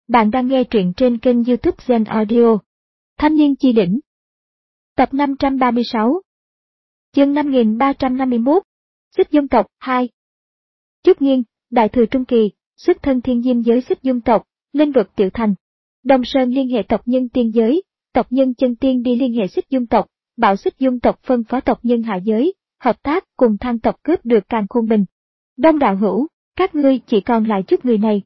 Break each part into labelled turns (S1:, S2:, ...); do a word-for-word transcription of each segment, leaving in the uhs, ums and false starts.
S1: Bạn đang nghe truyện trên kênh YouTube Zen Audio. Thanh niên chi đỉnh. Tập năm trăm ba mươi sáu. Chương năm nghìn ba trăm năm mươi mốt. Xích dung tộc hai. Chúc Nghiên, đại thừa trung kỳ, xuất thân thiên diêm giới xích dung tộc, linh vực tiểu thành. Đông Sơn liên hệ tộc nhân tiên giới, tộc nhân chân tiên đi liên hệ xích dung tộc, bảo xích dung tộc phân phó tộc nhân hạ giới, hợp tác cùng thang tộc cướp được càn khôn bình. Đông đạo hữu, các ngươi chỉ còn lại chút người này.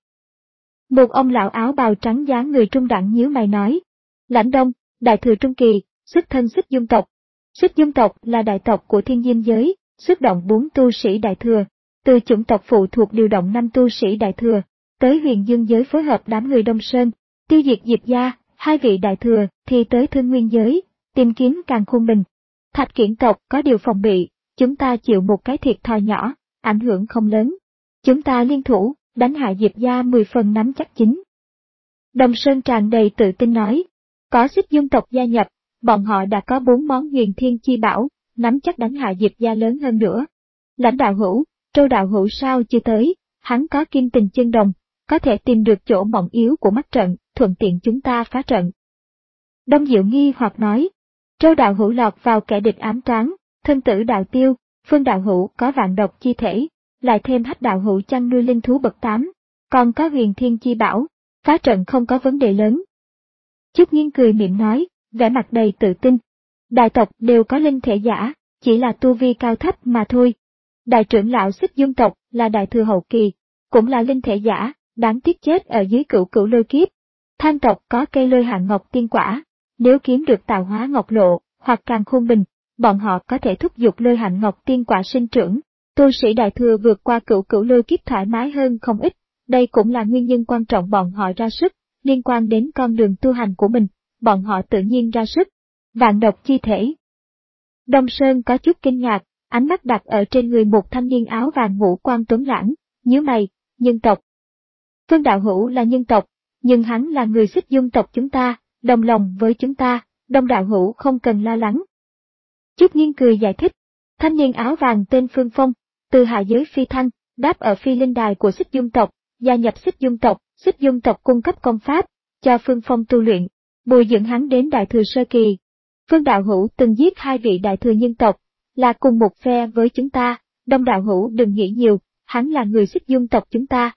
S1: Một ông lão áo bào trắng dáng người trung đẳng nhíu mày nói. Lãnh Đông, đại thừa trung kỳ, xuất thân xích dung tộc. Xích dung tộc là đại tộc của thiên diêm giới, xuất động bốn tu sĩ đại thừa. Từ chủng tộc phụ thuộc điều động năm tu sĩ đại thừa, tới huyền dương giới phối hợp đám người Đông Sơn, tiêu diệt Diệp gia, hai vị đại thừa thì tới thương nguyên giới, tìm kiếm càn khôn bình. Thạch Kiển tộc có điều phòng bị, chúng ta chịu một cái thiệt thòi nhỏ, ảnh hưởng không lớn. Chúng ta liên thủ, đánh hạ Diệp gia mười phần nắm chắc chính. Đông Sơn tràn đầy tự tin nói, có xích dung tộc gia nhập, bọn họ đã có bốn món huyền thiên chi bảo, nắm chắc đánh hạ Diệp gia lớn hơn nữa. Lãnh đạo hữu, Trâu đạo hữu sao chưa tới, hắn có kim tình chân đồng, có thể tìm được chỗ mỏng yếu của mắt trận, thuận tiện chúng ta phá trận. Đông Diệu nghi hoặc nói, Trâu đạo hữu lọt vào kẻ địch ám toán, thân tử đạo tiêu, Phương đạo hữu có vạn độc chi thể, lại thêm Hách đạo hữu chăn nuôi linh thú bậc tám, còn có huyền thiên chi bảo, phá trận không có vấn đề lớn. Chúc Nghiên cười miệng nói, vẻ mặt đầy tự tin. Đại tộc đều có linh thể giả, chỉ là tu vi cao thấp mà thôi. Đại trưởng lão xích dung tộc là đại thừa hậu kỳ, cũng là linh thể giả, đáng tiếc chết ở dưới cửu cửu lôi kiếp. Thang tộc có cây lôi hạng ngọc tiên quả, nếu kiếm được tạo hóa ngọc lộ, hoặc càn khôn bình, bọn họ có thể thúc giục lôi hạng ngọc tiên quả sinh trưởng. Tu sĩ đại thừa vượt qua cửu cửu lôi kiếp thoải mái hơn không ít, đây cũng là nguyên nhân quan trọng bọn họ ra sức, liên quan đến con đường tu hành của mình, bọn họ tự nhiên ra sức. Vạn độc chi thể. Đông Sơn có chút kinh ngạc, ánh mắt đặt ở trên người một thanh niên áo vàng ngũ quan tuấn lãng, nhíu mày, nhân tộc. Phương đạo hữu là nhân tộc, nhưng hắn là người xích dung tộc chúng ta, đồng lòng với chúng ta, Đông đạo hữu không cần lo lắng. Chúc Nghiên cười giải thích, thanh niên áo vàng tên Phương Phong, từ hạ giới phi thăng, đáp ở phi linh đài của xích dung tộc, gia nhập xích dung tộc, xích dung tộc cung cấp công pháp, cho Phương Phong tu luyện, bồi dưỡng hắn đến đại thừa sơ kỳ. Phương đạo hữu từng giết hai vị đại thừa nhân tộc, là cùng một phe với chúng ta, Đông đạo hữu đừng nghĩ nhiều, hắn là người xích dung tộc chúng ta.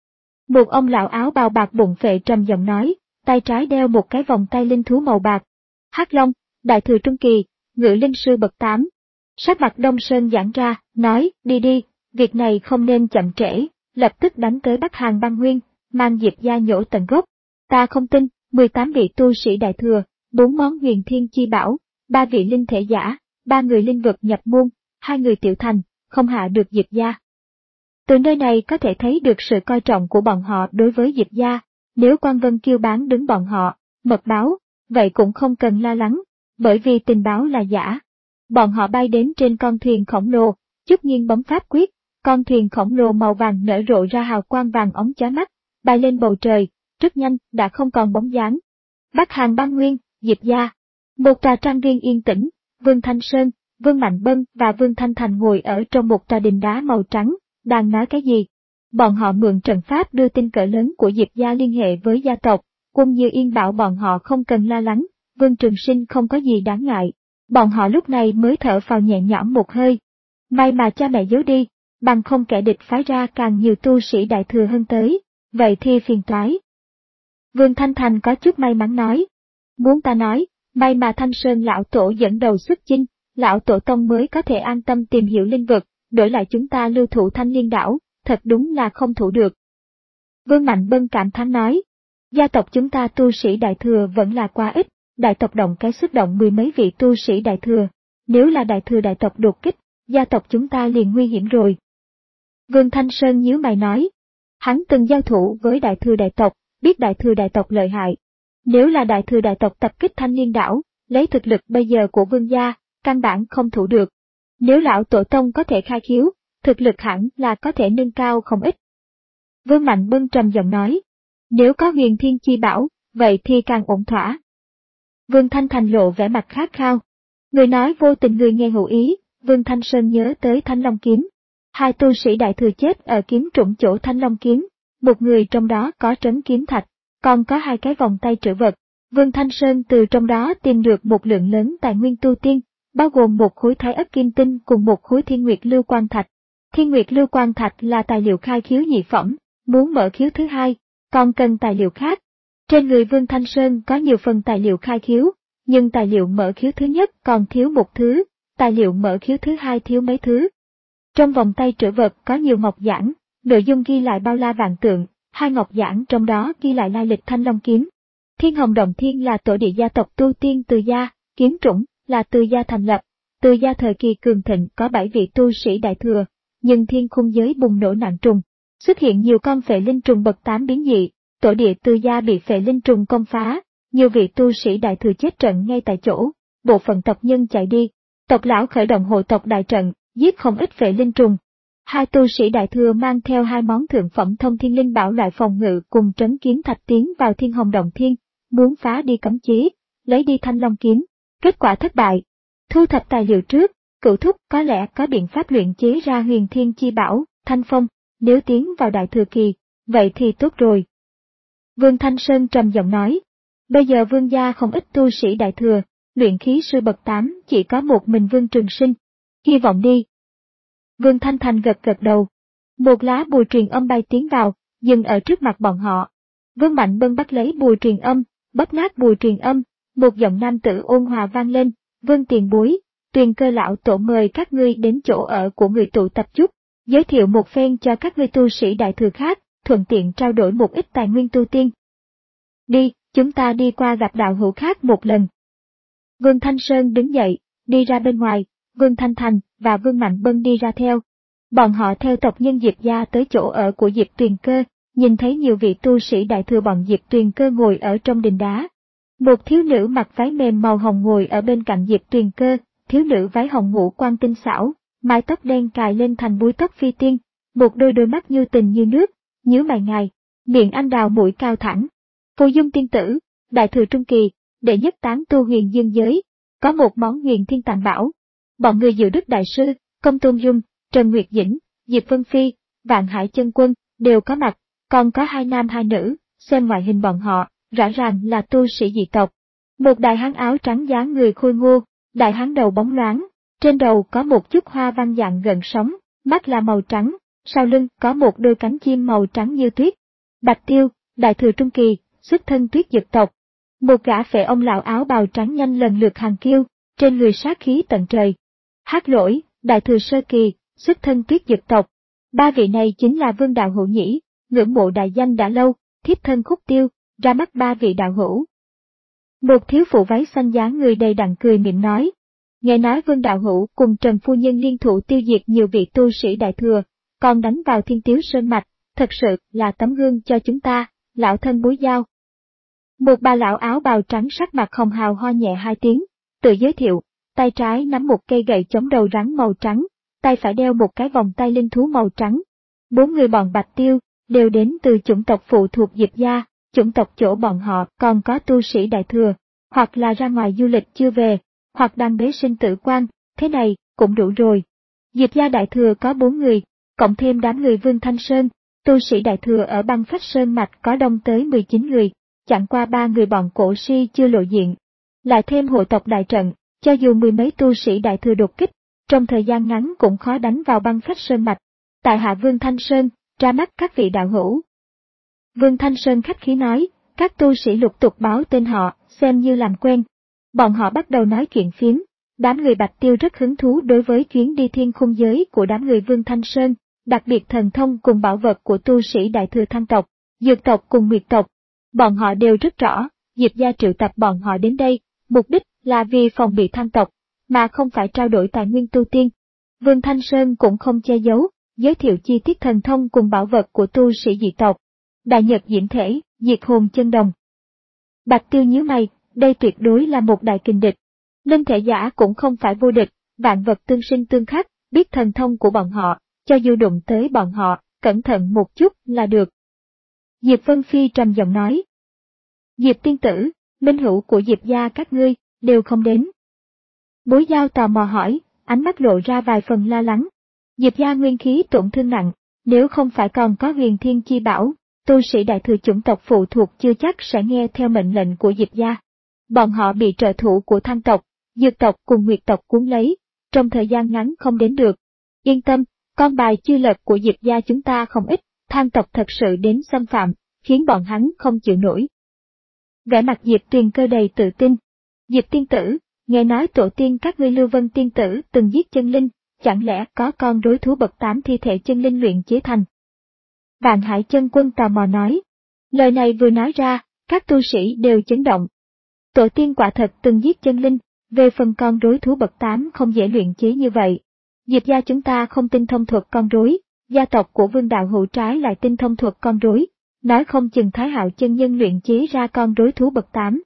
S1: Một ông lão áo bào bạc bụng phệ trầm giọng nói, tay trái đeo một cái vòng tay linh thú màu bạc. Hắc Long, đại thừa trung kỳ, ngự linh sư bậc tám. Sắc mặt Đông Sơn giãn ra, nói, đi đi, việc này không nên chậm trễ, lập tức đánh tới Bắc Hàn băng nguyên, mang Diệp gia nhổ tận gốc. Ta không tin, mười tám vị tu sĩ đại thừa, bốn món huyền thiên chi bảo, ba vị linh thể giả, ba người linh vực nhập môn, hai người tiểu thành, không hạ được Diệp gia. Từ nơi này có thể thấy được sự coi trọng của bọn họ đối với Diệp gia, nếu Quan Vân Kiêu bán đứng bọn họ, mật báo, vậy cũng không cần lo lắng, bởi vì tình báo là giả. Bọn họ bay đến trên con thuyền khổng lồ, Chúc Nghiên bấm pháp quyết, con thuyền khổng lồ màu vàng nở rộ ra hào quang vàng óng chói mắt, bay lên bầu trời, rất nhanh đã không còn bóng dáng. Bắc Hàn băng nguyên, Diệp gia. Một tòa trang viên yên tĩnh, Vương Thanh Sơn, Vương Mạnh Bân và Vương Thanh Thành ngồi ở trong một tòa đình đá màu trắng, đang nói cái gì? Bọn họ mượn trận pháp đưa tin cỡ lớn của Diệp gia liên hệ với gia tộc, Quân Như Yên bảo bọn họ không cần lo lắng, Vương Trường Sinh không có gì đáng ngại. Bọn họ lúc này mới thở phào nhẹ nhõm một hơi. May mà cha mẹ giấu đi, bằng không kẻ địch phái ra càng nhiều tu sĩ đại thừa hơn tới, vậy thì phiền toái. Vương Thanh Thành có chút may mắn nói. Muốn ta nói, may mà Thanh Sơn lão tổ dẫn đầu xuất chinh, lão tổ tông mới có thể an tâm tìm hiểu linh vực, đổi lại chúng ta lưu thủ Thanh Liên đảo, thật đúng là không thủ được. Vương Mạnh Bân cảm thán nói, gia tộc chúng ta tu sĩ đại thừa vẫn là quá ít, đại tộc động cái xuất động mười mấy vị tu sĩ đại thừa, nếu là đại thừa đại tộc đột kích, gia tộc chúng ta liền nguy hiểm rồi. Vương Thanh Sơn nhíu mày nói, hắn từng giao thủ với đại thừa đại tộc, biết đại thừa đại tộc lợi hại. Nếu là đại thừa đại tộc tập kích Thanh Liên đảo, lấy thực lực bây giờ của vương gia, căn bản không thủ được. Nếu lão tổ tông có thể khai khiếu, thực lực hẳn là có thể nâng cao không ít. Vương Mạnh Bân trầm giọng nói, nếu có huyền thiên chi bảo, vậy thì càng ổn thỏa. Vương Thanh Thành lộ vẻ mặt khát khao. Người nói vô tình người nghe hữu ý, Vương Thanh Sơn nhớ tới Thanh Long kiếm. Hai tu sĩ đại thừa chết ở kiếm trũng chỗ Thanh Long kiếm, một người trong đó có trấn kiếm thạch, còn có hai cái vòng tay trữ vật. Vương Thanh Sơn từ trong đó tìm được một lượng lớn tài nguyên tu tiên, bao gồm một khối thái ất kim tinh cùng một khối thiên nguyệt lưu quan thạch. Thiên nguyệt lưu quan thạch là tài liệu khai khiếu nhị phẩm, muốn mở khiếu thứ hai, còn cần tài liệu khác. Trên người Vương Thanh Sơn có nhiều phần tài liệu khai khiếu, nhưng tài liệu mở khiếu thứ nhất còn thiếu một thứ, tài liệu mở khiếu thứ hai thiếu mấy thứ. Trong vòng tay trữ vật có nhiều ngọc giản, nội dung ghi lại bao la vạn tượng, hai ngọc giản trong đó ghi lại lai lịch Thanh Long kiếm. Thiên Hồng Động Thiên là tổ địa gia tộc tu tiên Từ gia, kiếm trũng là Từ gia thành lập. Từ gia thời kỳ cường thịnh có bảy vị tu sĩ đại thừa, nhưng thiên khung giới bùng nổ nạn trùng, xuất hiện nhiều con phệ linh trùng bậc tám biến dị, tổ địa Từ gia bị phệ linh trùng công phá, nhiều vị tu sĩ đại thừa chết trận ngay tại chỗ, bộ phận tộc nhân chạy đi, tộc lão khởi động hộ tộc đại trận, giết không ít phệ linh trùng. Hai tu sĩ đại thừa mang theo hai món thượng phẩm thông thiên linh bảo loại phòng ngự cùng trấn kiếm thạch tiến vào Thiên Hồng Động Thiên, muốn phá đi cấm chế, lấy đi Thanh Long kiếm, kết quả thất bại. Thu thập tài liệu trước, Cửu Thúc có lẽ có biện pháp luyện chế ra huyền thiên chi bảo, Thanh Phong, nếu tiến vào đại thừa kỳ, vậy thì tốt rồi. Vương Thanh Sơn trầm giọng nói, bây giờ Vương gia không ít tu sĩ đại thừa, luyện khí sư bậc tám chỉ có một mình Vương Trường Sinh, hy vọng đi. Vương Thanh Thành gật gật đầu. Một lá bùa truyền âm bay tiến vào, dừng ở trước mặt bọn họ. Vương Mạnh Bân bắt lấy bùa truyền âm, bóp nát bùa truyền âm, một giọng nam tử ôn hòa vang lên, Vương tiền bối, Tuyền Cơ lão tổ mời các ngươi đến chỗ ở của người tụ tập chút, giới thiệu một phen cho các ngươi tu sĩ đại thừa khác, thuận tiện trao đổi một ít tài nguyên tu tiên. Đi, chúng ta đi qua gặp đạo hữu khác một lần. Vương Thanh Sơn đứng dậy, đi ra bên ngoài, Vương Thanh Thành và Vương Mạnh Bân đi ra theo. Bọn họ theo tộc nhân Diệp gia tới chỗ ở của Diệp Tuyền Cơ, nhìn thấy nhiều vị tu sĩ đại thừa bọn Diệp Tuyền Cơ ngồi ở trong đình đá. Một thiếu nữ mặc váy mềm màu hồng ngồi ở bên cạnh Diệp Tuyền Cơ, thiếu nữ váy hồng ngũ quan tinh xảo, mái tóc đen cài lên thành búi tóc phi tiên, một đôi đôi mắt như tình như nước, nhíu mày ngài, miệng anh đào mũi cao thẳng. Phù Dung tiên tử, đại thừa trung kỳ, đệ nhất tán tu huyền dương giới, có một món huyền thiên tàng bảo. Bọn người Diệu Đức đại sư, Công Tôn Dung, Trần Nguyệt Dĩnh, Diệp Vân Phi, Vạn Hải Chân Quân đều có mặt, còn có hai nam hai nữ, xem ngoại hình bọn họ, rõ ràng là tu sĩ dị tộc. Một đại hán áo trắng dáng người khôi ngô, đại hán đầu bóng loáng, trên đầu có một chút hoa văn dạng gần sóng, mắt là màu trắng, sau lưng có một đôi cánh chim màu trắng như tuyết. Bạch Tiêu, đại thừa trung kỳ, xuất thân Tuyết Dực tộc. Một gã phệ ông lão áo bào trắng nhanh lần lượt hàng kiêu, trên người sát khí tận trời. Hắc Lỗi, đại thừa sơ kỳ, xuất thân Tuyết Dực tộc. Ba vị này chính là Vương đạo hữu nhỉ, ngưỡng mộ đại danh đã lâu, thiếp thân Khúc Tiêu, ra mắt ba vị đạo hữu. Một thiếu phụ váy xanh dáng người đầy đặn cười miệng nói. Nghe nói Vương đạo hữu cùng Trần phu nhân liên thủ tiêu diệt nhiều vị tu sĩ đại thừa, còn đánh vào Thiên Tiếu Sơn mạch, thật sự là tấm gương cho chúng ta, lão thân búi dao. Một bà lão áo bào trắng sắc mặt hồng hào ho nhẹ hai tiếng, tự giới thiệu, tay trái nắm một cây gậy chống đầu rắn màu trắng, tay phải đeo một cái vòng tay linh thú màu trắng. Bốn người bọn Bạch Tiêu đều đến từ chủng tộc phụ thuộc Diệp gia, chủng tộc chỗ bọn họ còn có tu sĩ đại thừa, hoặc là ra ngoài du lịch chưa về, hoặc đang bế sinh tử quan, thế này cũng đủ rồi. Diệp gia đại thừa có bốn người, cộng thêm đám người Vương Thanh Sơn, tu sĩ đại thừa ở băng phách sơn mạch có đông tới mười chín người, chẳng qua ba người bọn Cổ Si chưa lộ diện. Lại thêm hộ tộc đại trận, cho dù mười mấy tu sĩ đại thừa đột kích, trong thời gian ngắn cũng khó đánh vào băng phách sơn mạch. Tại hạ Vương Thanh Sơn, ra mắt các vị đạo hữu. Vương Thanh Sơn khách khí nói, các tu sĩ lục tục báo tên họ, xem như làm quen. Bọn họ bắt đầu nói chuyện phiếm, đám người Bạch Tiêu rất hứng thú đối với chuyến đi thiên khung giới của đám người Vương Thanh Sơn, đặc biệt thần thông cùng bảo vật của tu sĩ đại thừa Thăng tộc, Dược tộc cùng Nguyệt tộc. Bọn họ đều rất rõ, Diệp gia triệu tập bọn họ đến đây, mục đích là vì phòng bị Thăng tộc, mà không phải trao đổi tài nguyên tu tiên. Vương Thanh Sơn cũng không che giấu, giới thiệu chi tiết thần thông cùng bảo vật của tu sĩ dị tộc. Đại Nhật Diễm Thể, Diệt Hồn Chân Đồng. Bạch Tiêu nhíu mày, đây tuyệt đối là một đại kình địch. Linh thể giả cũng không phải vô địch, vạn vật tương sinh tương khắc, biết thần thông của bọn họ, cho dù đụng tới bọn họ, cẩn thận một chút là được. Diệp Vân Phi trầm giọng nói. Diệp tiên tử, minh hữu của Diệp gia các ngươi, đều không đến. Bối Giao tò mò hỏi, ánh mắt lộ ra vài phần lo lắng. Diệp gia nguyên khí tổn thương nặng, nếu không phải còn có huyền thiên chi bảo, tu sĩ đại thừa chủng tộc phụ thuộc chưa chắc sẽ nghe theo mệnh lệnh của Diệp gia. Bọn họ bị trợ thủ của Thang tộc, Dược tộc cùng Nguyệt tộc cuốn lấy, trong thời gian ngắn không đến được. Yên tâm, con bài chưa lật của Diệp gia chúng ta không ít, Thang tộc thật sự đến xâm phạm, khiến bọn hắn không chịu nổi. Vẻ mặt Diệp Tuyền Cơ đầy tự tin. Diệp tiên tử, nghe nói tổ tiên các ngươi Lưu Vân tiên tử từng giết chân linh, chẳng lẽ có con đối thú bậc tám thi thể chân linh luyện chế thành? Vạn Hải Chân Quân tò mò nói. Lời này vừa nói ra, các tu sĩ đều chấn động. Tổ tiên quả thật từng giết chân linh, về phần con đối thú bậc tám không dễ luyện chế như vậy. Diệp gia chúng ta không tinh thông thuật con rối, gia tộc của Vương Đạo Hữu trái lại tinh thông thuật con rối, nói không chừng Thái Hạo chân nhân luyện chế ra con rối thú bậc tám.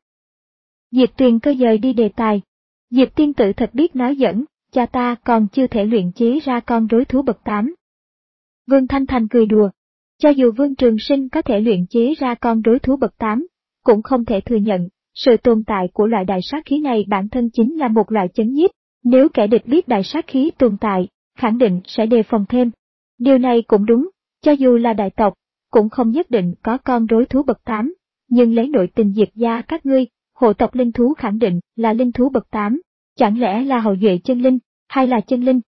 S1: Diệp Tuyền Cơ dời đi đề tài. Diệp tiên tử thật biết nói giỡn, cha ta còn chưa thể luyện chế ra con rối thú bậc tám. Vương Thanh Thành cười đùa. Cho dù Vương Trường Sinh có thể luyện chế ra con rối thú bậc tám, cũng không thể thừa nhận, sự tồn tại của loại đại sát khí này bản thân chính là một loại chấn nhiếp, nếu kẻ địch biết đại sát khí tồn tại, khẳng định sẽ đề phòng thêm. Điều này cũng đúng, cho dù là đại tộc, cũng không nhất định có con rối thú bậc tám, nhưng lấy nội tình Diệp gia các ngươi, hộ tộc linh thú khẳng định là linh thú bậc tám, chẳng lẽ là hậu duệ chân linh, hay là chân linh?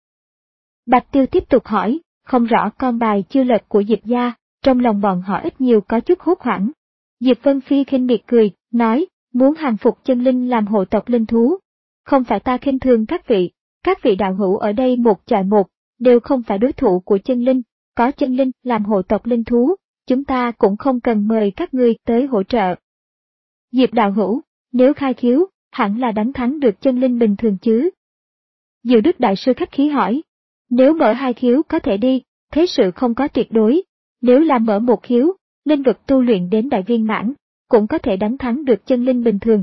S1: Bạch Tiêu tiếp tục hỏi, không rõ con bài chưa lật của Diệp gia, trong lòng bọn họ ít nhiều có chút hốt hoảng. Diệp Vân Phi khinh miệt cười, nói, muốn hàng phục chân linh làm hộ tộc linh thú. Không phải ta khinh thường các vị, các vị đạo hữu ở đây một chọi một, đều không phải đối thủ của chân linh, có chân linh làm hộ tộc linh thú, chúng ta cũng không cần mời các ngươi tới hỗ trợ. Diệp đạo hữu, nếu khai khiếu, hẳn là đánh thắng được chân linh bình thường chứ? Diệu Đức Đại Sư khách khí hỏi, nếu mở hai khiếu có thể đi, thế sự không có tuyệt đối, nếu là mở một khiếu, linh vực tu luyện đến đại viên mãn, cũng có thể đánh thắng được chân linh bình thường.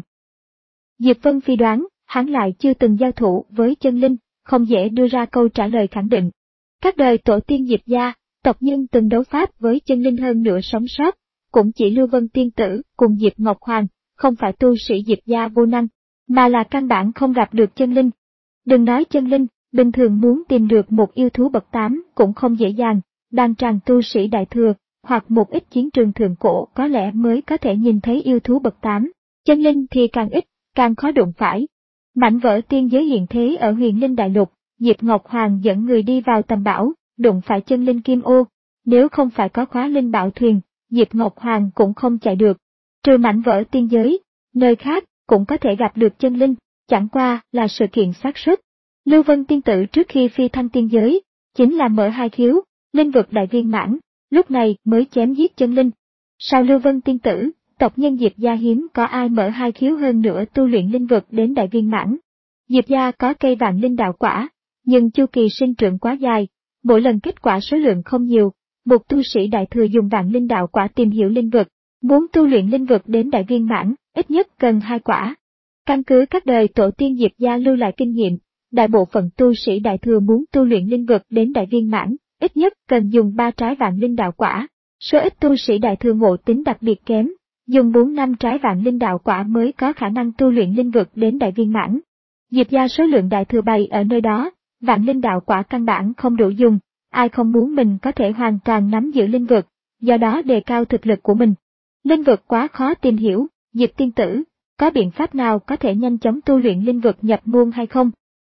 S1: Diệp Vân Phi đoán, hắn lại chưa từng giao thủ với chân linh, không dễ đưa ra câu trả lời khẳng định. Các đời tổ tiên Diệp gia, tộc nhân từng đấu pháp với chân linh hơn nữa sống sót, cũng chỉ Lưu Vân Tiên Tử cùng Diệp Ngọc Hoàng, không phải tu sĩ Diệp gia vô năng, mà là căn bản không gặp được chân linh. Đừng nói chân linh, bình thường muốn tìm được một yêu thú bậc tám cũng không dễ dàng, đan tràng tu sĩ đại thừa, hoặc một ít chiến trường thượng cổ có lẽ mới có thể nhìn thấy yêu thú bậc tám, chân linh thì càng ít, càng khó đụng phải. Mảnh vỡ tiên giới hiện thế ở Huyền Linh Đại Lục, Diệp Ngọc Hoàng dẫn người đi vào tầm bảo, đụng phải chân linh kim ô, nếu không phải có khóa linh bảo thuyền, Diệp Ngọc Hoàng cũng không chạy được. Trừ mảnh vỡ tiên giới, nơi khác cũng có thể gặp được chân linh, chẳng qua là sự kiện xác suất. Lưu Vân Tiên Tử trước khi phi thăng tiên giới, chính là mở hai khiếu, linh vực đại viên mãn, lúc này mới chém giết chân linh. Sau Lưu Vân Tiên Tử, tộc nhân Diệp gia hiếm có ai mở hai khiếu hơn nữa tu luyện linh vực đến đại viên mãn. Diệp gia có cây vạn linh đạo quả, nhưng chu kỳ sinh trưởng quá dài, mỗi lần kết quả số lượng không nhiều, một tu sĩ đại thừa dùng vạn linh đạo quả tìm hiểu linh vực, muốn tu luyện linh vực đến đại viên mãn, ít nhất cần hai quả. Căn cứ các đời tổ tiên Diệp gia lưu lại kinh nghiệm, đại bộ phận tu sĩ đại thừa muốn tu luyện linh vực đến đại viên mãn, ít nhất cần dùng ba trái vạn linh đạo quả. Số ít tu sĩ đại thừa ngộ tính đặc biệt kém, dùng bốn năm trái vạn linh đạo quả mới có khả năng tu luyện linh vực đến đại viên mãn. Diệp gia số lượng đại thừa bày ở nơi đó, vạn linh đạo quả căn bản không đủ dùng, ai không muốn mình có thể hoàn toàn nắm giữ linh vực, do đó đề cao thực lực của mình. Linh vực quá khó tìm hiểu, Diệp tiên tử, có biện pháp nào có thể nhanh chóng tu luyện linh vực nhập môn hay không?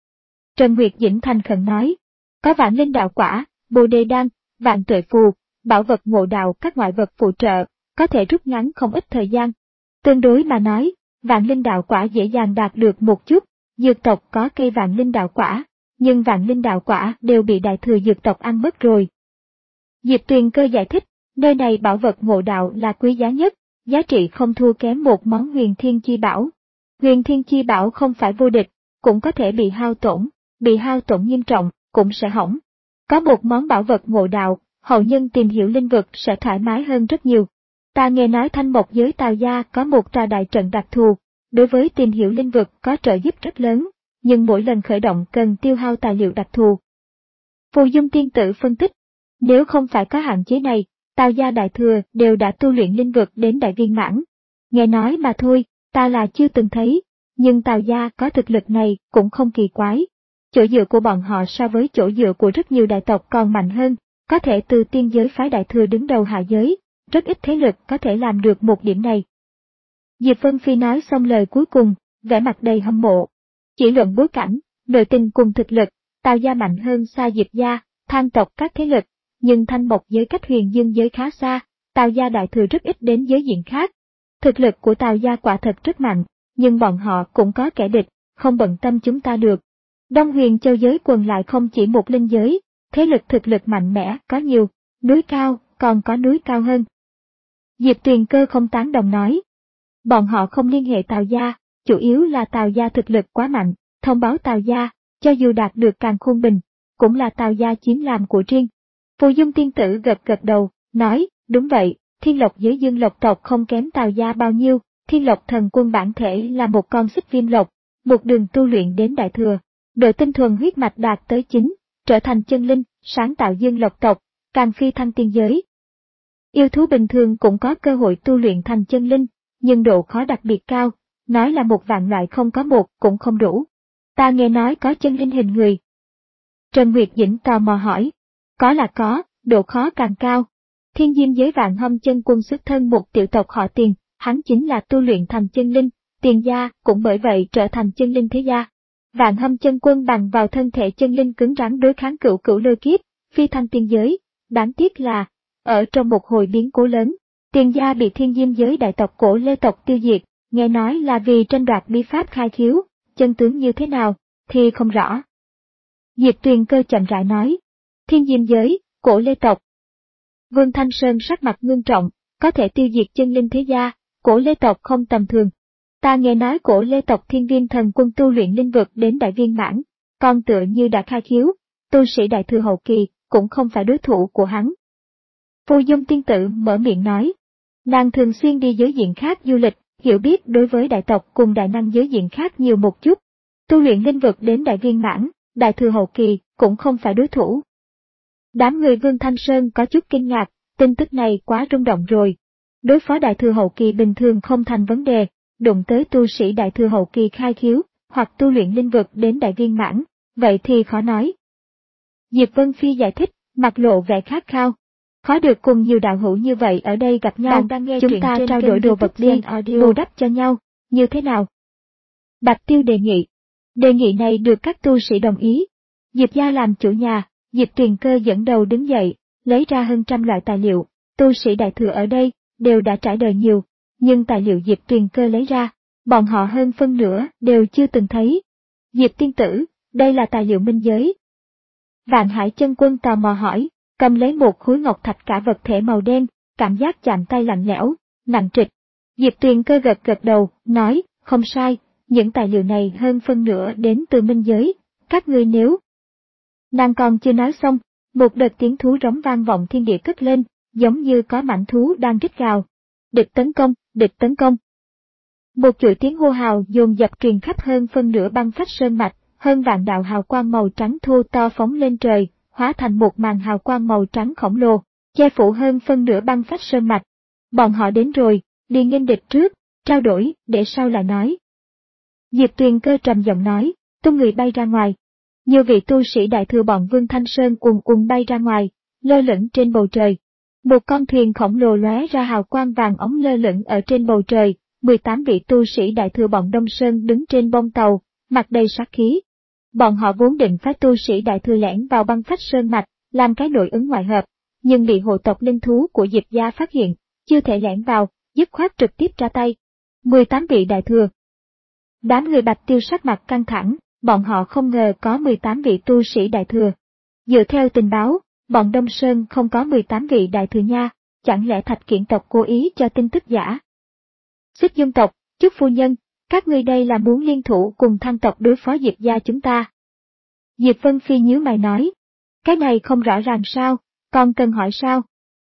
S1: Trần Nguyệt Dĩnh thành khẩn nói, có vạn linh đạo quả, bồ đề đan, vạn tuệ phù, bảo vật ngộ đạo các ngoại vật phụ trợ, có thể rút ngắn không ít thời gian. Tương đối mà nói, vạn linh đạo quả dễ dàng đạt được một chút, dược tộc có cây vạn linh đạo quả, nhưng vạn linh đạo quả đều bị đại thừa dược tộc ăn mất rồi. Diệp Tuyền Cơ giải thích, nơi này bảo vật ngộ đạo là quý giá nhất, giá trị không thua kém một món huyền thiên chi bảo. Huyền thiên chi bảo không phải vô địch, cũng có thể bị hao tổn, bị hao tổn nghiêm trọng, cũng sẽ hỏng. Có một món bảo vật ngộ đạo, hậu nhân tìm hiểu linh vực sẽ thoải mái hơn rất nhiều. Ta nghe nói Thanh Mộc giới Tào gia có một tòa đại trận đặc thù, đối với tìm hiểu linh vực có trợ giúp rất lớn, nhưng mỗi lần khởi động cần tiêu hao tài liệu đặc thù. Phù Dung tiên tử phân tích, nếu không phải có hạn chế này, Tào gia đại thừa đều đã tu luyện linh vực đến đại viên mãn. Nghe nói mà thôi, ta là chưa từng thấy, nhưng Tào gia có thực lực này cũng không kỳ quái. Chỗ dựa của bọn họ so với chỗ dựa của rất nhiều đại tộc còn mạnh hơn, có thể từ tiên giới phái đại thừa đứng đầu hạ giới, rất ít thế lực có thể làm được một điểm này. Diệp Vân Phi nói xong lời cuối cùng, vẻ mặt đầy hâm mộ. Chỉ luận bối cảnh, nội tình cùng thực lực, Tào gia mạnh hơn xa Diệp gia, Thang tộc các thế lực, nhưng Thanh Mộc giới cách Huyền Dương giới khá xa, Tào gia đại thừa rất ít đến giới diện khác. Thực lực của Tào gia quả thật rất mạnh, nhưng bọn họ cũng có kẻ địch, không bận tâm chúng ta được. Đông Huyền Châu giới quần lại không chỉ một linh giới, thế lực thực lực mạnh mẽ có nhiều, núi cao, còn có núi cao hơn. Diệp Tuyền Cơ không tán đồng nói. Bọn họ không liên hệ Tào gia, chủ yếu là Tào gia thực lực quá mạnh, thông báo Tào gia, cho dù đạt được Càn Khôn Bình, cũng là Tào gia chiếm làm của riêng. Phù Dung tiên tử gật gật đầu, nói, đúng vậy, Thiên Lộc giới Dương Lộc tộc không kém Tào gia bao nhiêu, Thiên Lộc thần quân bản thể là một con xích viêm lộc, một đường tu luyện đến đại thừa, độ tinh thuần huyết mạch đạt tới chín, trở thành chân linh, sáng tạo Dương Lộc tộc, càng phi thăng tiên giới. Yêu thú bình thường cũng có cơ hội tu luyện thành chân linh, nhưng độ khó đặc biệt cao, nói là một vạn loại không có một cũng không đủ. Ta nghe nói có chân linh hình người. Trần Nguyệt Dĩnh tò mò hỏi. Có là có, độ khó càng cao. Thiên Diêm giới Vạn Hâm chân quân xuất thân một tiểu tộc họ Tiền, hắn chính là tu luyện thành chân linh, Tiền gia cũng bởi vậy trở thành chân linh thế gia. Vạn Hâm chân quân bằng vào thân thể chân linh cứng rắn đối kháng cửu cửu lôi kiếp, phi thăng tiên giới. Đáng tiếc là, ở trong một hồi biến cố lớn, Tiền gia bị Thiên Diêm giới đại tộc Cổ Lê tộc tiêu diệt, nghe nói là vì tranh đoạt bí pháp khai khiếu, chân tướng như thế nào, thì không rõ. Diệp Tuyền Cơ chậm rãi nói, Thiên Diêm giới, Cổ Lê tộc. Vương Thanh Sơn sắc mặt ngưng trọng, có thể tiêu diệt chân linh thế gia, Cổ Lê tộc không tầm thường. Ta nghe nói Cổ Lê tộc Thiên Viên thần quân tu luyện linh vực đến đại viên mãn, còn tựa như đã khai khiếu, tu sĩ đại thừa hậu kỳ cũng không phải đối thủ của hắn. Phù Dung tiên tử mở miệng nói, nàng thường xuyên đi giới diện khác du lịch, hiểu biết đối với đại tộc cùng đại năng giới diện khác nhiều một chút. Tu luyện linh vực đến đại viên mãn, đại thừa hậu kỳ cũng không phải đối thủ. Đám người Vương Thanh Sơn có chút kinh ngạc, tin tức này quá rung động rồi. Đối phó đại thừa hậu kỳ bình thường không thành vấn đề, đụng tới tu sĩ đại thừa hậu kỳ khai khiếu, hoặc tu luyện linh vực đến đại viên mãn, vậy thì khó nói. Diệp Vân Phi giải thích, mặt lộ vẻ khát khao. Khó được cùng nhiều đạo hữu như vậy ở đây gặp nhau, đang nghe chúng ta trao đổi đồ vật đi, bù đắp cho nhau, như thế nào? Bạch Tiêu đề nghị. Đề nghị này được các tu sĩ đồng ý. Diệp gia làm chủ nhà, Diệp Tuyền Cơ dẫn đầu đứng dậy, lấy ra hơn trăm loại tài liệu, tu sĩ đại thừa ở đây, đều đã trải đời nhiều, nhưng tài liệu Diệp Tuyền Cơ lấy ra, bọn họ hơn phân nửa đều chưa từng thấy. Diệp tiên tử, đây là tài liệu minh giới. Vạn Hải chân quân tò mò hỏi, cầm lấy một khối ngọc thạch cả vật thể màu đen, cảm giác chạm tay lạnh lẽo, nặng trịch. Diệp Tuyền Cơ gật gật đầu, nói, không sai, những tài liệu này hơn phân nửa đến từ minh giới, các ngươi nếu... Nàng còn chưa nói xong, một đợt tiếng thú rống vang vọng thiên địa cất lên, giống như có mãnh thú đang rít gào. Địch tấn công, địch tấn công. Một chuỗi tiếng hô hào dồn dập truyền khắp hơn phân nửa băng phách sơn mạch, hơn vạn đạo hào quang màu trắng thô to phóng lên trời, hóa thành một màn hào quang màu trắng khổng lồ, che phủ hơn phân nửa băng phách sơn mạch. Bọn họ đến rồi, đi nghênh địch trước, trao đổi, để sau lại nói. Diệp Tuyền Cơ trầm giọng nói, tung người bay ra ngoài. Nhiều vị tu sĩ đại thừa bọn Vương Thanh Sơn ùn ùn bay ra ngoài, lơ lửng trên bầu trời. Một con thuyền khổng lồ lóe ra hào quang vàng ống lơ lửng ở trên bầu trời, mười tám vị tu sĩ đại thừa bọn Đông Sơn đứng trên bông tàu, mặt đầy sát khí. Bọn họ vốn định phái tu sĩ đại thừa lẻn vào băng phách sơn mạch, làm cái nội ứng ngoại hợp, nhưng bị hộ tộc linh thú của Diệp gia phát hiện, chưa thể lẻn vào, dứt khoát trực tiếp ra tay. mười tám vị đại thừa. Đám người Bạch Tiêu sắc mặt căng thẳng, bọn họ không ngờ có mười tám vị tu sĩ đại thừa. Dựa theo tình báo, bọn Đông Sơn không có mười tám vị đại thừa nha, chẳng lẽ Thạch Kiển tộc cố ý cho tin tức giả? Xích Dung tộc, Chúc phu nhân, các ngươi đây là muốn liên thủ cùng Thang tộc đối phó Diệp gia chúng ta. Diệp Vân Phi nhíu mày nói, cái này không rõ ràng sao, còn cần hỏi sao?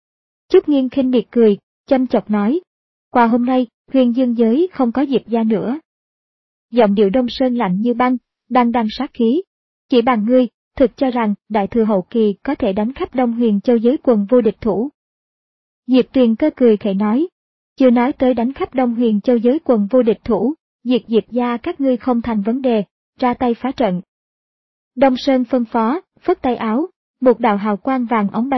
S1: Chúc Nghiên khinh miệt cười, châm chọc nói, qua hôm nay, Huyền Dương giới không có Diệp gia nữa. Giọng điệu Đông Sơn lạnh như băng, đang đằng sát khí. Chỉ bằng ngươi, thực cho rằng đại thừa hậu kỳ có thể đánh khắp Đông Huyền Châu giới quần vô địch thủ. Diệp Tuyền Cơ cười khẩy nói, chưa nói tới đánh khắp Đông Huyền Châu giới quần vô địch thủ, diệt Diệp gia các ngươi không thành vấn đề, ra tay phá trận. Đông Sơn phân phó, phất tay áo, một đạo hào quang vàng óng bay ra,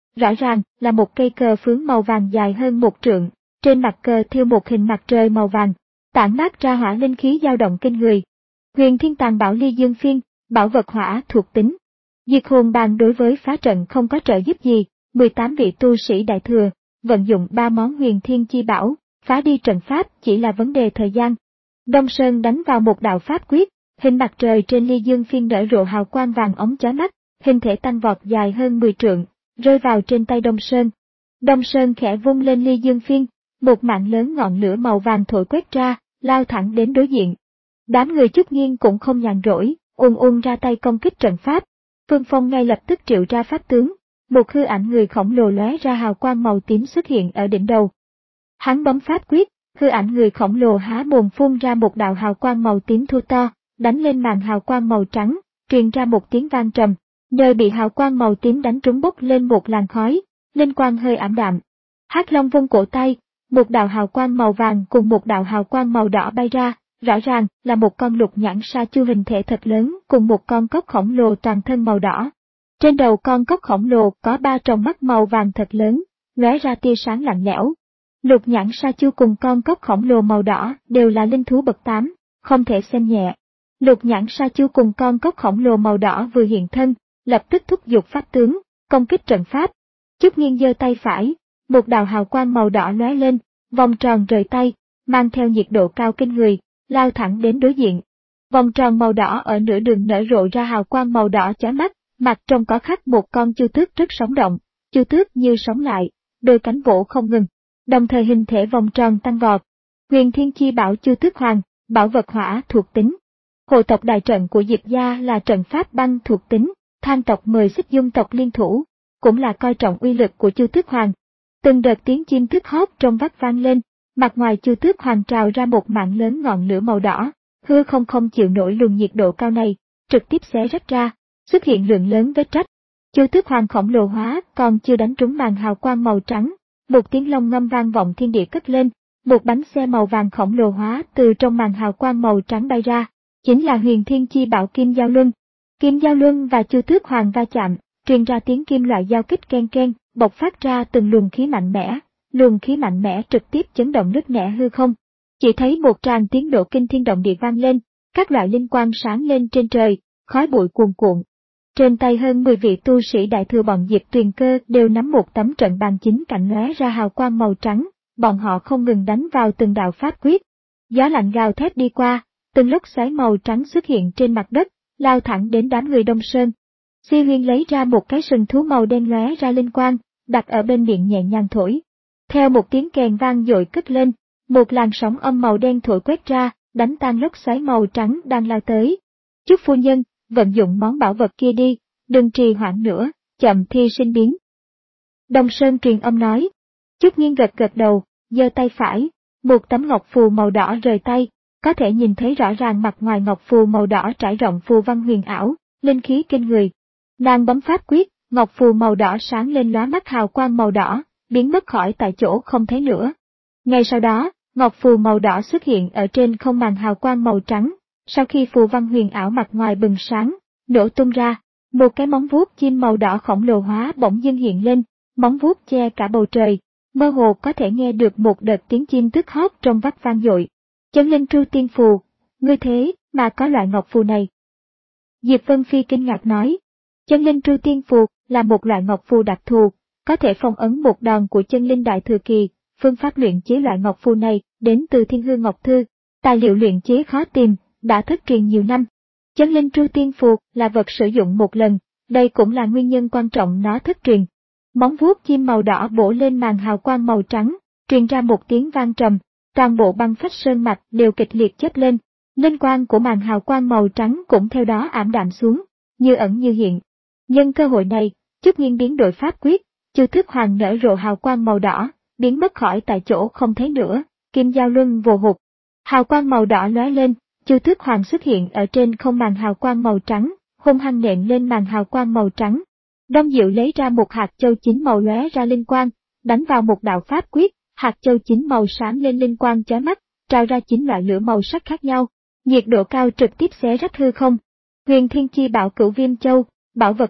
S1: rõ ràng là một cây cờ phướng màu vàng dài hơn một trượng, trên mặt cờ thêu một hình mặt trời màu vàng, tản mát ra hỏa linh khí dao động kinh người. Huyền Thiên Tàng Bảo Ly Dương Phiên, bảo vật hỏa thuộc tính. Diệt hồn bàn đối với phá trận không có trợ giúp gì, mười tám vị tu sĩ đại thừa, vận dụng ba món huyền thiên chi bảo, phá đi trận pháp chỉ là vấn đề thời gian. Đông Sơn đánh vào một đạo pháp quyết, hình mặt trời trên Ly Dương Phiên nở rộ hào quang vàng óng chói mắt, hình thể tăng vọt dài hơn mười trượng, rơi vào trên tay Đông Sơn. Đông Sơn khẽ vung lên Ly Dương Phiên, một mạng lớn ngọn lửa màu vàng thổi quét ra, lao thẳng đến đối diện. Đám người Chúc Nghiên cũng không nhàn rỗi, ùn ùn ra tay công kích trận pháp. Phương Phong ngay lập tức triệu ra pháp tướng, một hư ảnh người khổng lồ lóe ra hào quang màu tím xuất hiện ở đỉnh đầu. Hắn bấm pháp quyết, hư ảnh người khổng lồ há mồm phun ra một đạo hào quang màu tím thu to, đánh lên màn hào quang màu trắng, truyền ra một tiếng vang trầm. Nơi bị hào quang màu tím đánh trúng bốc lên một làn khói, linh quang hơi ảm đạm. Hắc Long vung cổ tay, một đạo hào quang màu vàng cùng một đạo hào quang màu đỏ bay ra, rõ ràng là một con lục nhãn sa chu hình thể thật lớn cùng một con cóc khổng lồ toàn thân màu đỏ. Trên đầu con cóc khổng lồ có ba tròng mắt màu vàng thật lớn, lóe ra tia sáng lạnh lẽo. Lục nhãn sa chu cùng con cóc khổng lồ màu đỏ đều là linh thú bậc tám, không thể xem nhẹ. Lục nhãn sa chu cùng con cóc khổng lồ màu đỏ vừa hiện thân, lập tức thúc giục pháp tướng, công kích trận pháp. Chúc Nghiên giơ tay phải, một đạo hào quang màu đỏ lóe lên, vòng tròn rời tay, mang theo nhiệt độ cao kinh người, lao thẳng đến đối diện. Vòng tròn màu đỏ ở nửa đường nở rộ ra hào quang màu đỏ chói mắt, mặt trong có khắc một con chu tước rất sống động, chu tước như sống lại, đôi cánh vỗ không ngừng, đồng thời hình thể vòng tròn tăng vọt. Huyền Thiên Chi Bảo Chu Tước Hoàng, bảo vật hỏa thuộc tính. Hộ tộc đại trận của Diệp gia là trận pháp băng thuộc tính, Than tộc mời Xích Dung tộc liên thủ, cũng là coi trọng uy lực của Chu Tước Hoàng. Từng đợt tiếng chim thức hót trong vắt vang lên, mặt ngoài Chu Tước Hoàng trào ra một mạng lớn ngọn lửa màu đỏ, hư không không chịu nổi luồng nhiệt độ cao này, trực tiếp xé rách ra, xuất hiện lượng lớn vết rách. Chu Tước Hoàng khổng lồ hóa còn chưa đánh trúng màn hào quang màu trắng, một tiếng long ngâm vang vọng thiên địa cất lên, một bánh xe màu vàng khổng lồ hóa từ trong màn hào quang màu trắng bay ra, chính là Huyền Thiên Chi Bảo Kim Giao Luân. Kim Giao Luân và Chu Tước Hoàng va chạm, truyền ra tiếng kim loại giao kích ken ken, bộc phát ra từng luồng khí mạnh mẽ, luồng khí mạnh mẽ trực tiếp chấn động nứt nẻ hư không. Chỉ thấy một tràng tiếng nổ kinh thiên động địa vang lên, các loại linh quang sáng lên trên trời, khói bụi cuồn cuộn. Trên tay hơn mười vị tu sĩ đại thừa bọn Diệp Tuyền Cơ đều nắm một tấm trận bàn chính cạnh lóe ra hào quang màu trắng, bọn họ không ngừng đánh vào từng đạo pháp quyết. Gió lạnh gào thét đi qua, từng lốc xoáy màu trắng xuất hiện trên mặt đất, lao thẳng đến đám người Đông Sơn. Si Huyên lấy ra một cái sừng thú màu đen lóe ra linh quang, đặt ở bên miệng nhẹ nhàng thổi. Theo một tiếng kèn vang dội cất lên, một làn sóng âm màu đen thổi quét ra, đánh tan lốc xoáy màu trắng đang lao tới. Chúc phu nhân, vận dụng món bảo vật kia đi, đừng trì hoãn nữa, chậm thi sinh biến. Đông Sơn truyền âm nói. Chúc Nghiên gật gật đầu, giơ tay phải, một tấm ngọc phù màu đỏ rời tay, có thể nhìn thấy rõ ràng mặt ngoài ngọc phù màu đỏ trải rộng phù văn huyền ảo, linh khí kinh người. Nàng bấm pháp quyết, ngọc phù màu đỏ sáng lên lóa mắt hào quang màu đỏ, biến mất khỏi tại chỗ không thấy nữa. Ngay sau đó, ngọc phù màu đỏ xuất hiện ở trên không màn hào quang màu trắng, sau khi phù văn huyền ảo mặt ngoài bừng sáng, nổ tung ra, một cái móng vuốt chim màu đỏ khổng lồ hóa bỗng dưng hiện lên, móng vuốt che cả bầu trời, mơ hồ có thể nghe được một đợt tiếng chim tức hót trong vắt vang dội. Chân linh tru tiên phù, ngươi thế mà có loại ngọc phù này. Diệp Vân Phi kinh ngạc nói, chân linh tru tiên phù là một loại ngọc phù đặc thù, có thể phong ấn một đòn của chân linh đại thừa kỳ. Phương pháp luyện chế loại ngọc phù này đến từ Thiên Hư Ngọc Thư, tài liệu luyện chế khó tìm, đã thất truyền nhiều năm. Chân linh tru tiên phù là vật sử dụng một lần, đây cũng là nguyên nhân quan trọng nó thất truyền. Móng vuốt chim màu đỏ bổ lên màn hào quang màu trắng, truyền ra một tiếng vang trầm, toàn bộ băng phách sơn mạch đều kịch liệt chớp lên, linh quang của màn hào quang màu trắng cũng theo đó ảm đạm xuống, như ẩn như hiện. Nhân cơ hội này, Chúc Nghiên biến đổi pháp quyết, Chu Tước Hoàng nở rộ hào quang màu đỏ, biến mất khỏi tại chỗ không thấy nữa, Kim Giao Luân vồ hụt. Hào quang màu đỏ lóe lên, Chu Tước Hoàng xuất hiện ở trên không màn hào quang màu trắng, hung hăng nện lên màn hào quang màu trắng. Đông Diệu lấy ra một hạt châu chín màu lóe ra linh quang, đánh vào một đạo pháp quyết, hạt châu chín màu sáng lên linh quang chói mắt, trào ra chín loại lửa màu sắc khác nhau, nhiệt độ cao trực tiếp xé rách hư không. Huyền Thiên Chi Bảo Cửu Viêm Châu, bảo vật này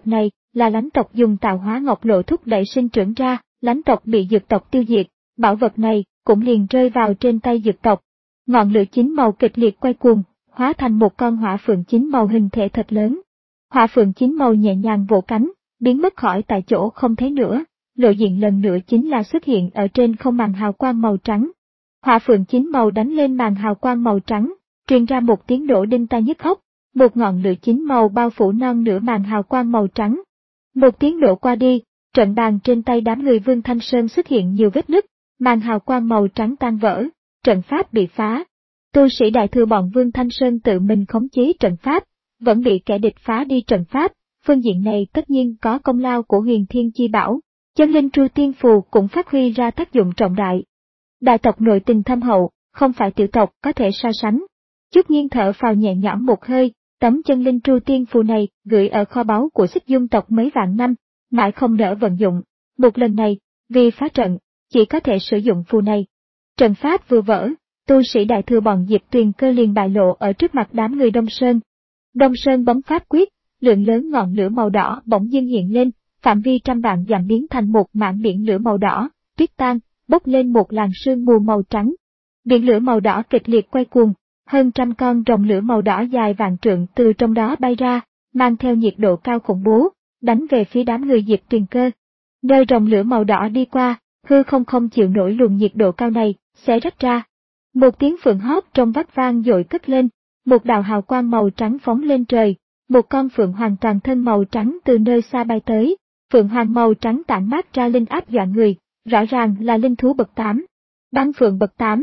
S1: là lãnh tộc dùng tạo hóa ngọc lộ thúc đẩy sinh trưởng ra, lãnh tộc bị dược tộc tiêu diệt, bảo vật này cũng liền rơi vào trên tay dược tộc. Ngọn lửa chín màu kịch liệt quay cuồng, hóa thành một con hỏa phượng chín màu hình thể thật lớn. Hỏa phượng chín màu nhẹ nhàng vỗ cánh, biến mất khỏi tại chỗ không thấy nữa, lộ diện lần nữa chính là xuất hiện ở trên không màn hào quang màu trắng. Hỏa phượng chín màu đánh lên màn hào quang màu trắng, truyền ra một tiếng nổ đinh tai nhức óc, một ngọn lửa chín màu bao phủ non nửa màn hào quang màu trắng. Một tiếng nổ qua đi, trận bàn trên tay đám người Vương Thanh Sơn xuất hiện nhiều vết nứt, màn hào quang màu trắng tan vỡ, trận pháp bị phá. Tu sĩ đại thừa bọn Vương Thanh Sơn tự mình khống chế trận pháp, vẫn bị kẻ địch phá đi trận pháp, phương diện này tất nhiên có công lao của Huyền Thiên Chi Bảo, chân linh Tru Tiên Phù cũng phát huy ra tác dụng trọng đại. Đại tộc nội tình thâm hậu, không phải tiểu tộc có thể so sánh. Chút Nhiên thở phào nhẹ nhõm một hơi, tấm chân linh Tru Tiên Phù này gửi ở kho báu của Xích Dung tộc mấy vạn năm, mãi không nỡ vận dụng. Một lần này, vì phá trận, chỉ có thể sử dụng phù này. Trận pháp vừa vỡ, tu sĩ đại thừa bọn Diệp Tuyền Cơ liền bại lộ ở trước mặt đám người Đông Sơn. Đông Sơn bấm pháp quyết, lượng lớn ngọn lửa màu đỏ bỗng dưng hiện lên, phạm vi trăm vạn dặm biến thành một mảng biển lửa màu đỏ, tuyết tan, bốc lên một làn sương mù màu trắng. Biển lửa màu đỏ kịch liệt quay cuồng, hơn trăm con rồng lửa màu đỏ dài vạn trượng từ trong đó bay ra, mang theo nhiệt độ cao khủng bố, đánh về phía đám người Diệp Tuyền Cơ. Nơi rồng lửa màu đỏ đi qua, hư không không chịu nổi luồng nhiệt độ cao này, xé rách ra. Một tiếng phượng hót trong vắt vang dội cất lên, một đạo hào quang màu trắng phóng lên trời, một con phượng hoàng toàn thân màu trắng từ nơi xa bay tới, phượng hoàng màu trắng tản mát ra linh áp dọa người, rõ ràng là linh thú bậc tám. Băng phượng bậc tám.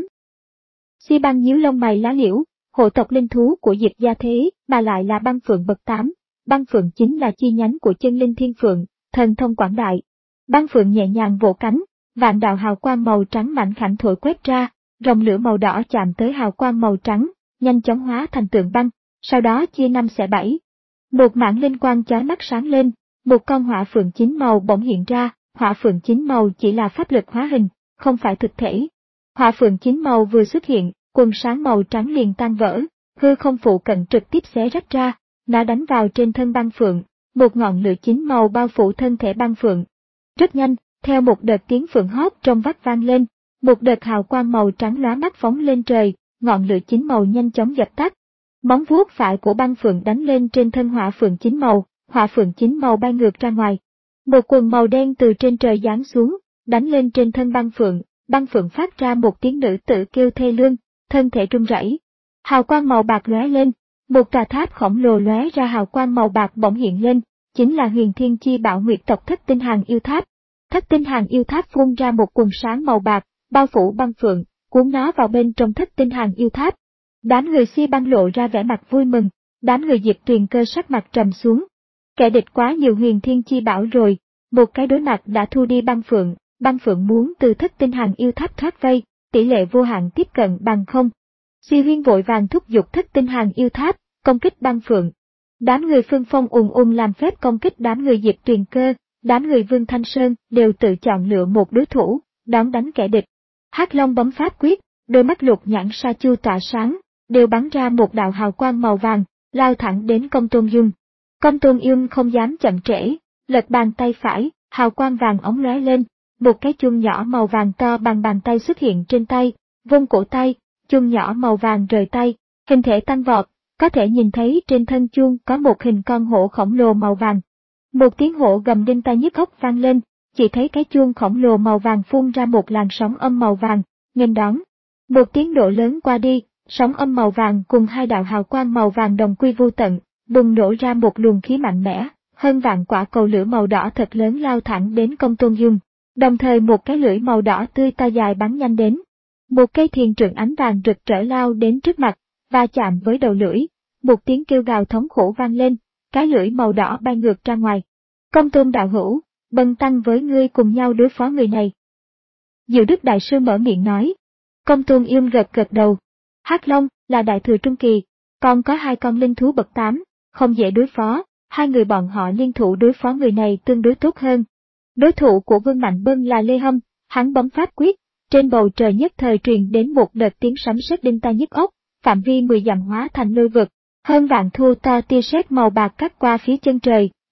S1: Si Băng nhíu lông mày lá liễu, hộ tộc linh thú của Diệp gia thế mà lại là băng phượng bậc tám, băng phượng chính là chi nhánh của chân linh thiên phượng, thần thông quảng đại. Băng phượng nhẹ nhàng vỗ cánh, vạn đạo hào quang màu trắng mảnh khảnh thổi quét ra, rồng lửa màu đỏ chạm tới hào quang màu trắng, nhanh chóng hóa thành tượng băng, sau đó chia năm xẻ bảy. Một mảng linh quang chói mắt sáng lên, một con hỏa phượng chín màu bỗng hiện ra, hỏa phượng chín màu chỉ là pháp lực hóa hình, không phải thực thể. Hỏa phượng chín màu vừa xuất hiện, quần sáng màu trắng liền tan vỡ, hư không phụ cận trực tiếp xé rách ra, nó đánh vào trên thân băng phượng, một ngọn lửa chín màu bao phủ thân thể băng phượng. Rất nhanh, theo một đợt tiếng phượng hót trong vắt vang lên, một đợt hào quang màu trắng lóa mắt phóng lên trời, ngọn lửa chín màu nhanh chóng dập tắt. Móng vuốt phải của băng phượng đánh lên trên thân hỏa phượng chín màu, hỏa phượng chín màu bay ngược ra ngoài. Một quần màu đen từ trên trời giáng xuống, đánh lên trên thân băng phượng, băng phượng phát ra một tiếng nữ tử kêu thê lương, thân thể run rẩy. Hào quang màu bạc lóe lên, một tòa tháp khổng lồ lóe ra hào quang màu bạc bỗng hiện lên, chính là Huyền Thiên Chi Bảo Nguyệt tộc Thất Tinh Hàng Yêu Tháp. Thất Tinh Hàng Yêu Tháp phun ra một quần sáng màu bạc, bao phủ băng phượng, cuốn nó vào bên trong Thất Tinh Hàng Yêu Tháp. Đám người Si Băng lộ ra vẻ mặt vui mừng, đám người Diệp Tuyền Cơ sắc mặt trầm xuống. Kẻ địch quá nhiều Huyền Thiên Chi Bảo rồi, một cái đối mặt đã thu đi băng phượng, băng phượng muốn từ Thất Tinh Hàng Yêu Tháp thoát vây, tỷ lệ vô hạn tiếp cận bằng không. Si Huyên vội vàng thúc giục Thất Tinh Hàng Yêu Tháp, công kích băng phượng. Đám người Phương Phong ùn ùn làm phép công kích đám người Diệp Tuyền Cơ, đám người Vương Thanh Sơn đều tự chọn lựa một đối thủ, đón đánh kẻ địch. Hắc Long bấm pháp quyết, đôi mắt lục nhãn sa chu tỏa sáng, đều bắn ra một đạo hào quang màu vàng, lao thẳng đến Công Tôn Dung. Công Tôn Dung không dám chậm trễ, lật bàn tay phải, hào quang vàng óng lóe lên, một cái chuông nhỏ màu vàng to bằng bàn tay xuất hiện trên tay, vung cổ tay, chuông nhỏ màu vàng rời tay, hình thể tăng vọt, có thể nhìn thấy trên thân chuông có một hình con hổ khổng lồ màu vàng. Một tiếng hổ gầm đinh tai nhức óc vang lên, chỉ thấy cái chuông khổng lồ màu vàng phun ra một làn sóng âm màu vàng, nghênh đón. Một tiếng nổ lớn qua đi, sóng âm màu vàng cùng hai đạo hào quang màu vàng đồng quy vô tận, bùng nổ ra một luồng khí mạnh mẽ, hơn vạn quả cầu lửa màu đỏ thật lớn lao thẳng đến Công Tôn Dung. Đồng thời một cái lưỡi màu đỏ tươi ta dài bắn nhanh đến. Một cây thiền trượng ánh vàng rực rỡ lao đến trước mặt, va chạm với đầu lưỡi, một tiếng kêu gào thống khổ vang lên, cái lưỡi màu đỏ bay ngược ra ngoài. Công Tôn đạo hữu, bần tăng với ngươi cùng nhau đối phó người này. Diệu Đức Đại Sư mở miệng nói. Công Tôn Yên gật gật đầu. Hắc Long là đại thừa trung kỳ, còn có hai con linh thú bậc tám, không dễ đối phó, hai người bọn họ liên thủ đối phó người này tương đối tốt hơn. Đối thủ của Vương Mạnh Bân là Lê Hâm, hắn bấm pháp quyết, trên bầu trời nhất thời truyền đến một đợt tiếng sấm sét đinh tai nhức óc, phạm vi mười dặm hóa thành lôi vực, hơn vạn thu to tia sét màu bạc cắt qua phía chân trời,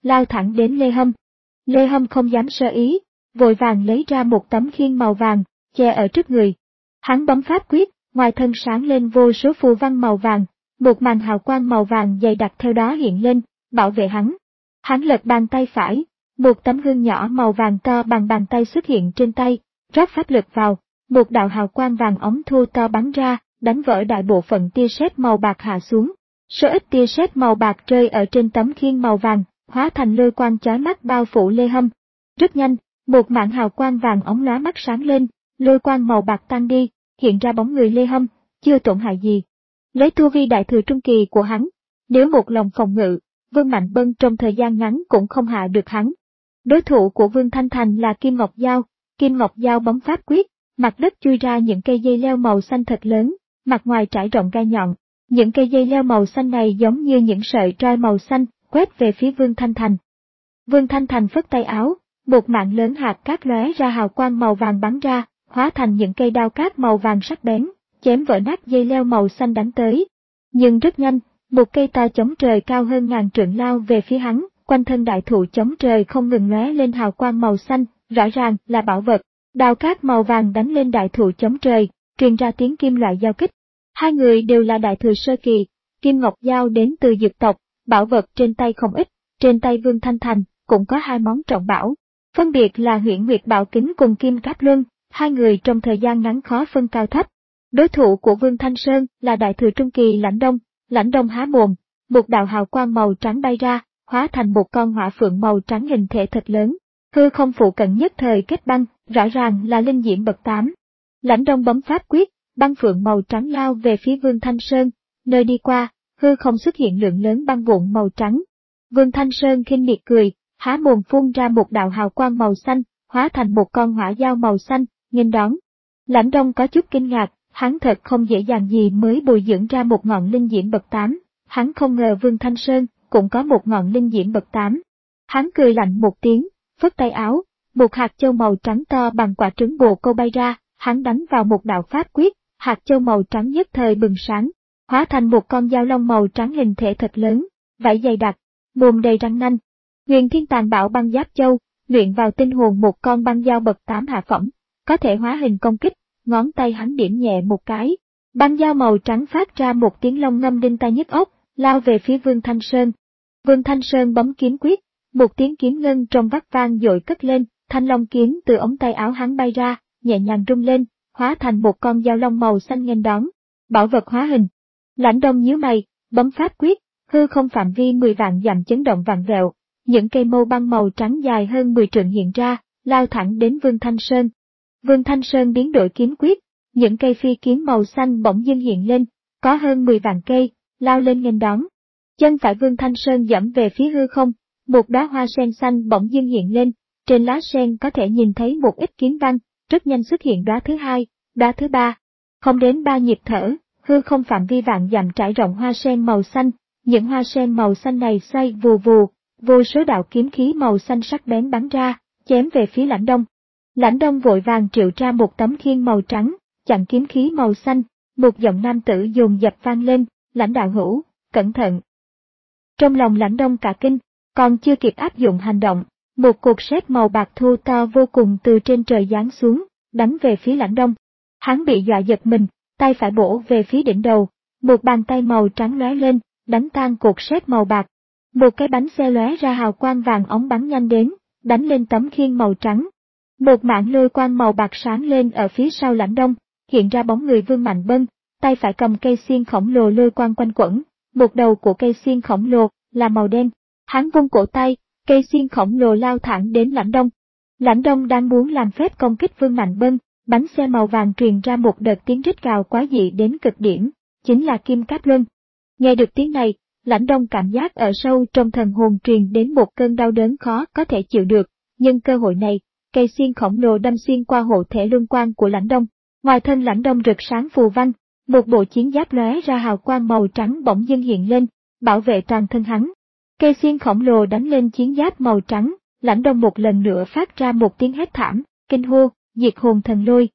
S1: lao thẳng đến Lê Hâm. Lê Hâm không dám sơ ý, vội vàng lấy ra một tấm khiên màu vàng, che ở trước người. Hắn bấm pháp quyết, ngoài thân sáng lên vô số phù văn màu vàng, một màn hào quang màu vàng dày đặc theo đó hiện lên, bảo vệ hắn. Hắn lật bàn tay phải, một tấm gương nhỏ màu vàng to bằng bàn tay xuất hiện trên tay, rót pháp lực vào, một đạo hào quang vàng óng thô to bắn ra, đánh vỡ đại bộ phận tia sét màu bạc hạ xuống. Số ít tia sét màu bạc rơi ở trên tấm khiên màu vàng, hóa thành lôi quang chói mắt bao phủ Lê Hâm. Rất nhanh, một mảng hào quang vàng óng lóa mắt sáng lên, lôi quang màu bạc tan đi, hiện ra bóng người Lê Hâm, chưa tổn hại gì. Lấy tu vi đại thừa trung kỳ của hắn, nếu một lòng phòng ngự, Vương Mạnh Bân trong thời gian ngắn cũng không hạ được hắn. Đối thủ của Vương Thanh Thành là Kim Ngọc Giao, Kim Ngọc Giao bấm pháp quyết, mặt đất chui ra những cây dây leo màu xanh thật lớn, mặt ngoài trải rộng gai nhọn. Những cây dây leo màu xanh này giống như những sợi trai màu xanh, quét về phía Vương Thanh Thành. Vương Thanh Thành phất tay áo, một mạng lớn hạt cát lóe ra hào quang màu vàng bắn ra, hóa thành những cây đao cát màu vàng sắc bén, chém vỡ nát dây leo màu xanh đánh tới. Nhưng rất nhanh, một cây ta chống trời cao hơn ngàn trượng lao về phía hắn, quanh thân đại thụ chống trời không ngừng lóe lên hào quang màu xanh, rõ ràng là bảo vật. Đao cát màu vàng đánh lên đại thụ chống trời, truyền ra tiếng kim loại giao kích. Hai người đều là đại thừa sơ kỳ, Kim Ngọc Giao đến từ dược tộc, bảo vật trên tay không ít, trên tay Vương Thanh Thành cũng có hai món trọng bảo, phân biệt là Huyễn Nguyệt Bảo Kính cùng Kim Cáp Luân, hai người trong thời gian ngắn khó phân cao thấp. Đối thủ của Vương Thanh Sơn là đại thừa trung kỳ Lãnh Đông, Lãnh Đông há mồm, một đạo hào quang màu trắng bay ra, hóa thành một con hỏa phượng màu trắng hình thể thật lớn. Hư không phụ cận nhất thời kết băng, rõ ràng là linh diễm bậc tám. Lãnh Đông bấm pháp quyết, băng phượng màu trắng lao về phía Vương Thanh Sơn, nơi đi qua, hư không xuất hiện lượng lớn băng vụn màu trắng. Vương Thanh Sơn khinh miệt cười, há mồm phun ra một đạo hào quang màu xanh, hóa thành một con hỏa dao màu xanh, nghênh đón. Lãnh Đông có chút kinh ngạc, hắn thật không dễ dàng gì mới bồi dưỡng ra một ngọn linh diễm bậc tám, hắn không ngờ Vương Thanh Sơn cũng có một ngọn linh diễm bậc tám. Hắn cười lạnh một tiếng, phất tay áo, một hạt châu màu trắng to bằng quả trứng bồ câu bay ra, hắn đánh vào một đạo pháp quyết, hạt châu màu trắng nhất thời bừng sáng, hóa thành một con dao long màu trắng hình thể thật lớn, vảy dày đặc, mồm đầy răng nanh. Huyền Thiên Tàn Bảo Băng Giáp Châu, luyện vào tinh hồn một con băng dao bậc tám hạ phẩm, có thể hóa hình công kích, ngón tay hắn điểm nhẹ một cái, băng dao màu trắng phát ra một tiếng long ngâm đinh tai nhức óc, lao về phía Vương Thanh Sơn. Vương Thanh Sơn bấm kiếm quyết, một tiếng kiếm ngân trong vắt vang dội cất lên, thanh long kiếm từ ống tay áo hắn bay ra, nhẹ nhàng rung lên, hóa thành một con dao long màu xanh nghênh đón. Bảo vật hóa hình. Lãnh Đông nhíu mày, bấm pháp quyết, hư không phạm vi mười vạn dặm chấn động vạn vẹo, những cây mâu băng màu trắng dài hơn mười trượng hiện ra, lao thẳng đến Vương Thanh Sơn. Vương Thanh Sơn biến đổi kiếm quyết, những cây phi kiếm màu xanh bỗng dưng hiện lên, có hơn mười vạn cây, lao lên nghênh đón. Chân phải Vương Thanh Sơn dẫm về phía hư không, một đóa hoa sen xanh bỗng dưng hiện lên, trên lá sen có thể nhìn thấy một ít kiếm văn, rất nhanh xuất hiện đóa thứ hai, đóa thứ ba. Không đến ba nhịp thở, hư không phạm vi vạn dặm trải rộng hoa sen màu xanh, những hoa sen màu xanh này xoay vù vù, vô số đạo kiếm khí màu xanh sắc bén bắn ra, chém về phía Lãnh Đông. Lãnh Đông vội vàng triệu ra một tấm khiên màu trắng, chặn kiếm khí màu xanh, một giọng nam tử dồn dập vang lên, Lãnh đạo hữu, cẩn thận. Trong lòng Lãnh Đông cả kinh, còn chưa kịp áp dụng hành động, một cột sét màu bạc thô to vô cùng từ trên trời giáng xuống, đánh về phía Lãnh Đông. Hắn bị dọa giật mình, tay phải bổ về phía đỉnh đầu, một bàn tay màu trắng lóe lên, đánh tan cột sét màu bạc. Một cái bánh xe lóe ra hào quang vàng óng bắn nhanh đến, đánh lên tấm khiên màu trắng. Một mảng lôi quang màu bạc sáng lên ở phía sau Lãnh Đông, hiện ra bóng người Vương Mạnh Bân, tay phải cầm cây xiên khổng lồ lôi quang quanh quẩn, một đầu của cây xiên khổng lồ là màu đen. Hắn vung cổ tay, cây xiên khổng lồ lao thẳng đến Lãnh Đông. Lãnh Đông đang muốn làm phép công kích Vương Mạnh Bân, bánh xe màu vàng truyền ra một đợt tiếng rít gào quá dị đến cực điểm, chính là Kim Cáp Luân. Nghe được tiếng này, Lãnh Đông cảm giác ở sâu trong thần hồn truyền đến một cơn đau đớn khó có thể chịu được, nhưng cơ hội này, cây xiên khổng lồ đâm xuyên qua hộ thể luân quang của Lãnh Đông. Ngoài thân Lãnh Đông rực sáng phù văn, một bộ chiến giáp lóe ra hào quang màu trắng bỗng dưng hiện lên, bảo vệ toàn thân hắn. Cây xiên khổng lồ đánh lên chiến giáp màu trắng, Lãnh Đông một lần nữa phát ra một tiếng hét thảm, kinh hô, diệt hồn thần lôi.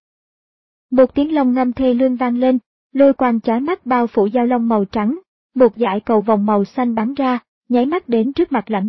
S1: Một tiếng long ngâm thê lương vang lên, lôi quang chói mắt bao phủ dao long màu trắng, một dải cầu vòng màu xanh bắn ra, nháy mắt đến trước mặt Lãnh Đông,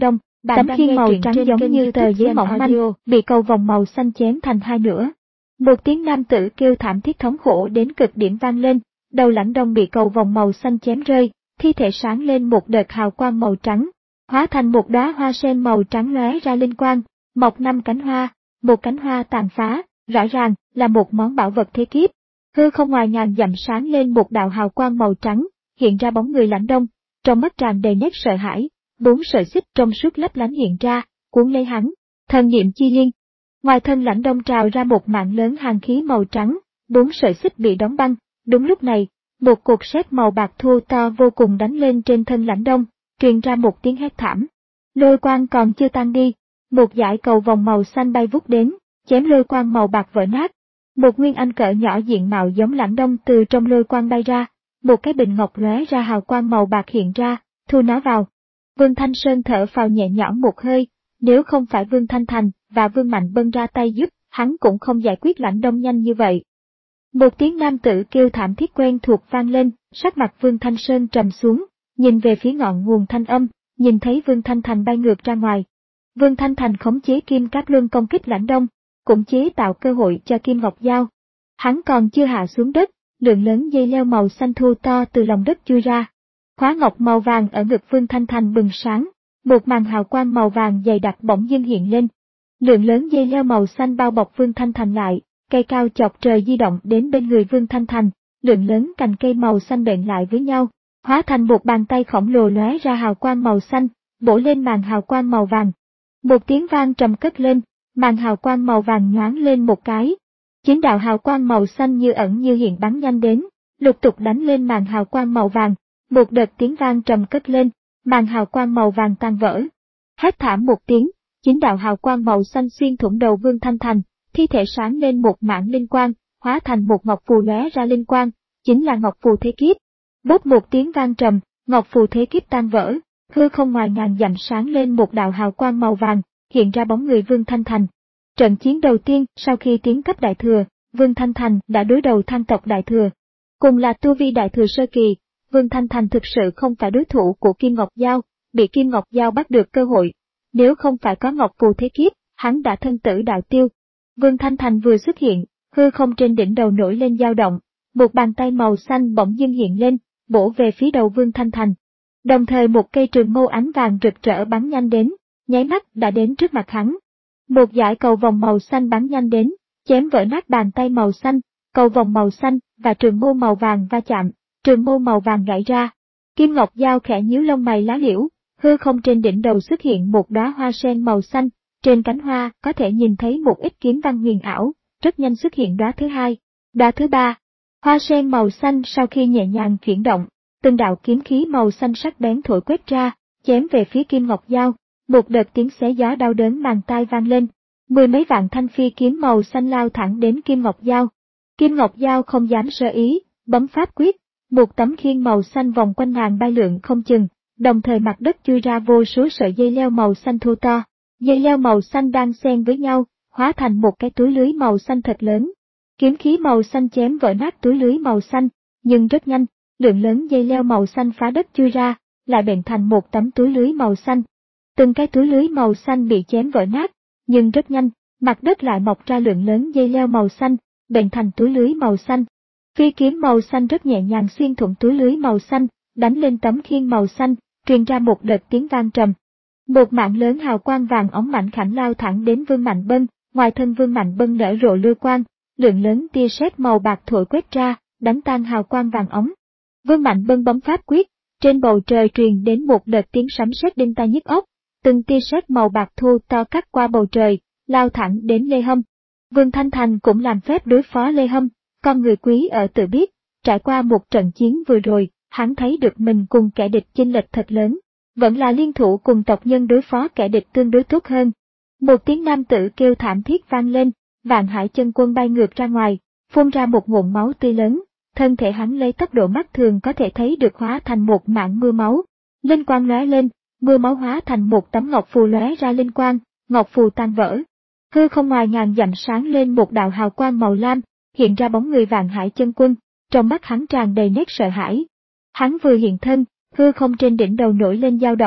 S1: Tấm khiên màu trắng giống như tờ giấy mỏng manh, bị cầu vồng màu xanh chém thành hai nửa. Một tiếng nam tử kêu thảm thiết thống khổ đến cực điểm vang lên, đầu Lãnh Đông bị cầu vồng màu xanh chém rơi, thi thể sáng lên một đợt hào quang màu trắng, hóa thành một đóa hoa sen màu trắng lóe ra linh quang, mọc năm cánh hoa, một cánh hoa tàn phá, rõ ràng là một món bảo vật thế kiếp. Hư không ngoài ngàn dặm sáng lên một đạo hào quang màu trắng, hiện ra bóng người Lãnh Đông, trong mắt tràn đầy nét sợ hãi, bốn sợi xích trong suốt lấp lánh hiện ra, cuốn lấy hắn, thần niệm chi liên. Ngoài thân Lãnh Đông trào ra một mạng lớn hàn khí màu trắng, bốn sợi xích bị đóng băng. Đúng lúc này, một cột sét màu bạc thô to vô cùng đánh lên trên thân Lãnh Đông, truyền ra một tiếng hét thảm. Lôi quang còn chưa tan đi, một dải cầu vồng màu xanh bay vút đến, chém lôi quang màu bạc vỡ nát. Một nguyên anh cỡ nhỏ diện mạo giống Lãnh Đông từ trong lôi quang bay ra, một cái bình ngọc lóe ra hào quang màu bạc hiện ra, thu nó vào. Vương Thanh Sơn thở phào nhẹ nhõm một hơi, nếu không phải Vương Thanh Thành và Vương Mạnh Bân ra tay giúp, hắn cũng không giải quyết Lãnh Đông nhanh như vậy. Một tiếng nam tử kêu thảm thiết quen thuộc vang lên, sắc mặt Vương Thanh Sơn trầm xuống, nhìn về phía ngọn nguồn thanh âm, nhìn thấy Vương Thanh Thành bay ngược ra ngoài. Vương Thanh Thành khống chế Kim Cáp Luân công kích Lãnh Đông, cũng chế tạo cơ hội cho Kim Ngọc Giao. Hắn còn chưa hạ xuống đất, lượng lớn dây leo màu xanh thô to từ lòng đất chui ra. Khóa ngọc màu vàng ở ngực Vương Thanh Thành bừng sáng, một màn hào quang màu vàng dày đặc bỗng dưng hiện lên. Lượng lớn dây leo màu xanh bao bọc Vương Thanh Thành lại, cây cao chọc trời di động đến bên người Vương Thanh Thành, lượng lớn cành cây màu xanh đện lại với nhau, hóa thành một bàn tay khổng lồ lóe ra hào quang màu xanh, bổ lên màn hào quang màu vàng. Một tiếng vang trầm cất lên, màn hào quang màu vàng nhoáng lên một cái. Chín đạo hào quang màu xanh như ẩn như hiện bắn nhanh đến, lục tục đánh lên màn hào quang màu vàng. Một đợt tiếng vang trầm cất lên, màn hào quang màu vàng tan vỡ. Hét thảm một tiếng, chín đạo hào quang màu xanh xuyên thủng đầu Vương Thanh Thành, thi thể sáng lên một mảng linh quang, hóa thành một ngọc phù lóe ra linh quang, chính là ngọc phù thế kiếp. Bốp một tiếng vang trầm, ngọc phù thế kiếp tan vỡ, hư không ngoài ngàn dặm sáng lên một đạo hào quang màu vàng, hiện ra bóng người Vương Thanh Thành. Trận chiến đầu tiên sau khi tiến cấp đại thừa, Vương Thanh Thành đã đối đầu Thang tộc đại thừa. Cùng là tu vi đại thừa sơ kỳ, Vương Thanh Thành thực sự không phải đối thủ của Kim Ngọc Giao, bị Kim Ngọc Giao bắt được cơ hội. Nếu không phải có ngọc phù thế kiếp, hắn đã thân tử đạo tiêu. Vương Thanh Thành vừa xuất hiện, hư không trên đỉnh đầu nổi lên dao động, một bàn tay màu xanh bỗng dưng hiện lên, bổ về phía đầu Vương Thanh Thành. Đồng thời một cây trường mâu ánh vàng rực rỡ bắn nhanh đến, nháy mắt đã đến trước mặt hắn. Một dải cầu vồng màu xanh bắn nhanh đến, chém vỡ nát bàn tay màu xanh, cầu vồng màu xanh và trường mâu màu vàng va chạm, trường mâu màu vàng gãy ra. Kim Ngọc Giao khẽ nhíu lông mày lá liễu, hư không trên đỉnh đầu xuất hiện một đóa hoa sen màu xanh, trên cánh hoa có thể nhìn thấy một ít kiếm văn huyền ảo, rất nhanh xuất hiện đóa thứ hai, đóa thứ ba. Hoa sen màu xanh sau khi nhẹ nhàng chuyển động, từng đạo kiếm khí màu xanh sắc bén thổi quét ra, chém về phía Kim Ngọc Giao, một đợt tiếng xé gió đau đớn màng tai vang lên. Mười mấy vạn thanh phi kiếm màu xanh lao thẳng đến Kim Ngọc Giao. Kim Ngọc Giao không dám sơ ý, bấm pháp quyết, một tấm khiên màu xanh vòng quanh nàng bay lượn không chừng, đồng thời mặt đất chui ra vô số sợi dây leo màu xanh thô to. Dây leo màu xanh đang xen với nhau, hóa thành một cái túi lưới màu xanh thật lớn. Kiếm khí màu xanh chém vỡ nát túi lưới màu xanh, nhưng rất nhanh, lượng lớn dây leo màu xanh phá đất chui ra, lại bệnh thành một tấm túi lưới màu xanh. Từng cái túi lưới màu xanh bị chém vỡ nát, nhưng rất nhanh, mặt đất lại mọc ra lượng lớn dây leo màu xanh, bệnh thành túi lưới màu xanh. Phi kiếm màu xanh rất nhẹ nhàng xuyên thủng túi lưới màu xanh, đánh lên tấm khiên màu xanh, truyền ra một đợt tiếng vang trầm. Một mạng lớn hào quang vàng óng mạnh khảnh lao thẳng đến Vương Mạnh Bân, ngoài thân Vương Mạnh Bân nở rộ lưu quang, lượng lớn tia sét màu bạc thổi quét ra, đánh tan hào quang vàng óng. Vương Mạnh Bân bấm pháp quyết, trên bầu trời truyền đến một đợt tiếng sấm sét đinh tai nhức óc, từng tia sét màu bạc thô to cắt qua bầu trời, lao thẳng đến Lê Hâm. Vương Thanh Thành cũng làm phép đối phó Lê Hâm, con người quý ở tự biết, trải qua một trận chiến vừa rồi, hắn thấy được mình cùng kẻ địch chênh lệch thật lớn, vẫn là liên thủ cùng tộc nhân đối phó kẻ địch tương đối tốt hơn. Một tiếng nam tử kêu thảm thiết vang lên, Vạn Hải Chân Quân bay ngược ra ngoài, phun ra một ngụm máu tươi lớn, thân thể hắn lấy tốc độ mắt thường có thể thấy được hóa thành một mảng mưa máu. Linh quang lóe lên, mưa máu hóa thành một tấm ngọc phù lóe ra linh quang, ngọc phù tan vỡ. Hư không ngoài ngàn dặm sáng lên một đạo hào quang màu lam, hiện ra bóng người Vạn Hải Chân Quân, trong mắt hắn tràn đầy nét sợ hãi. Hắn vừa hiện thân, hư không trên đỉnh đầu nổi lên dao động,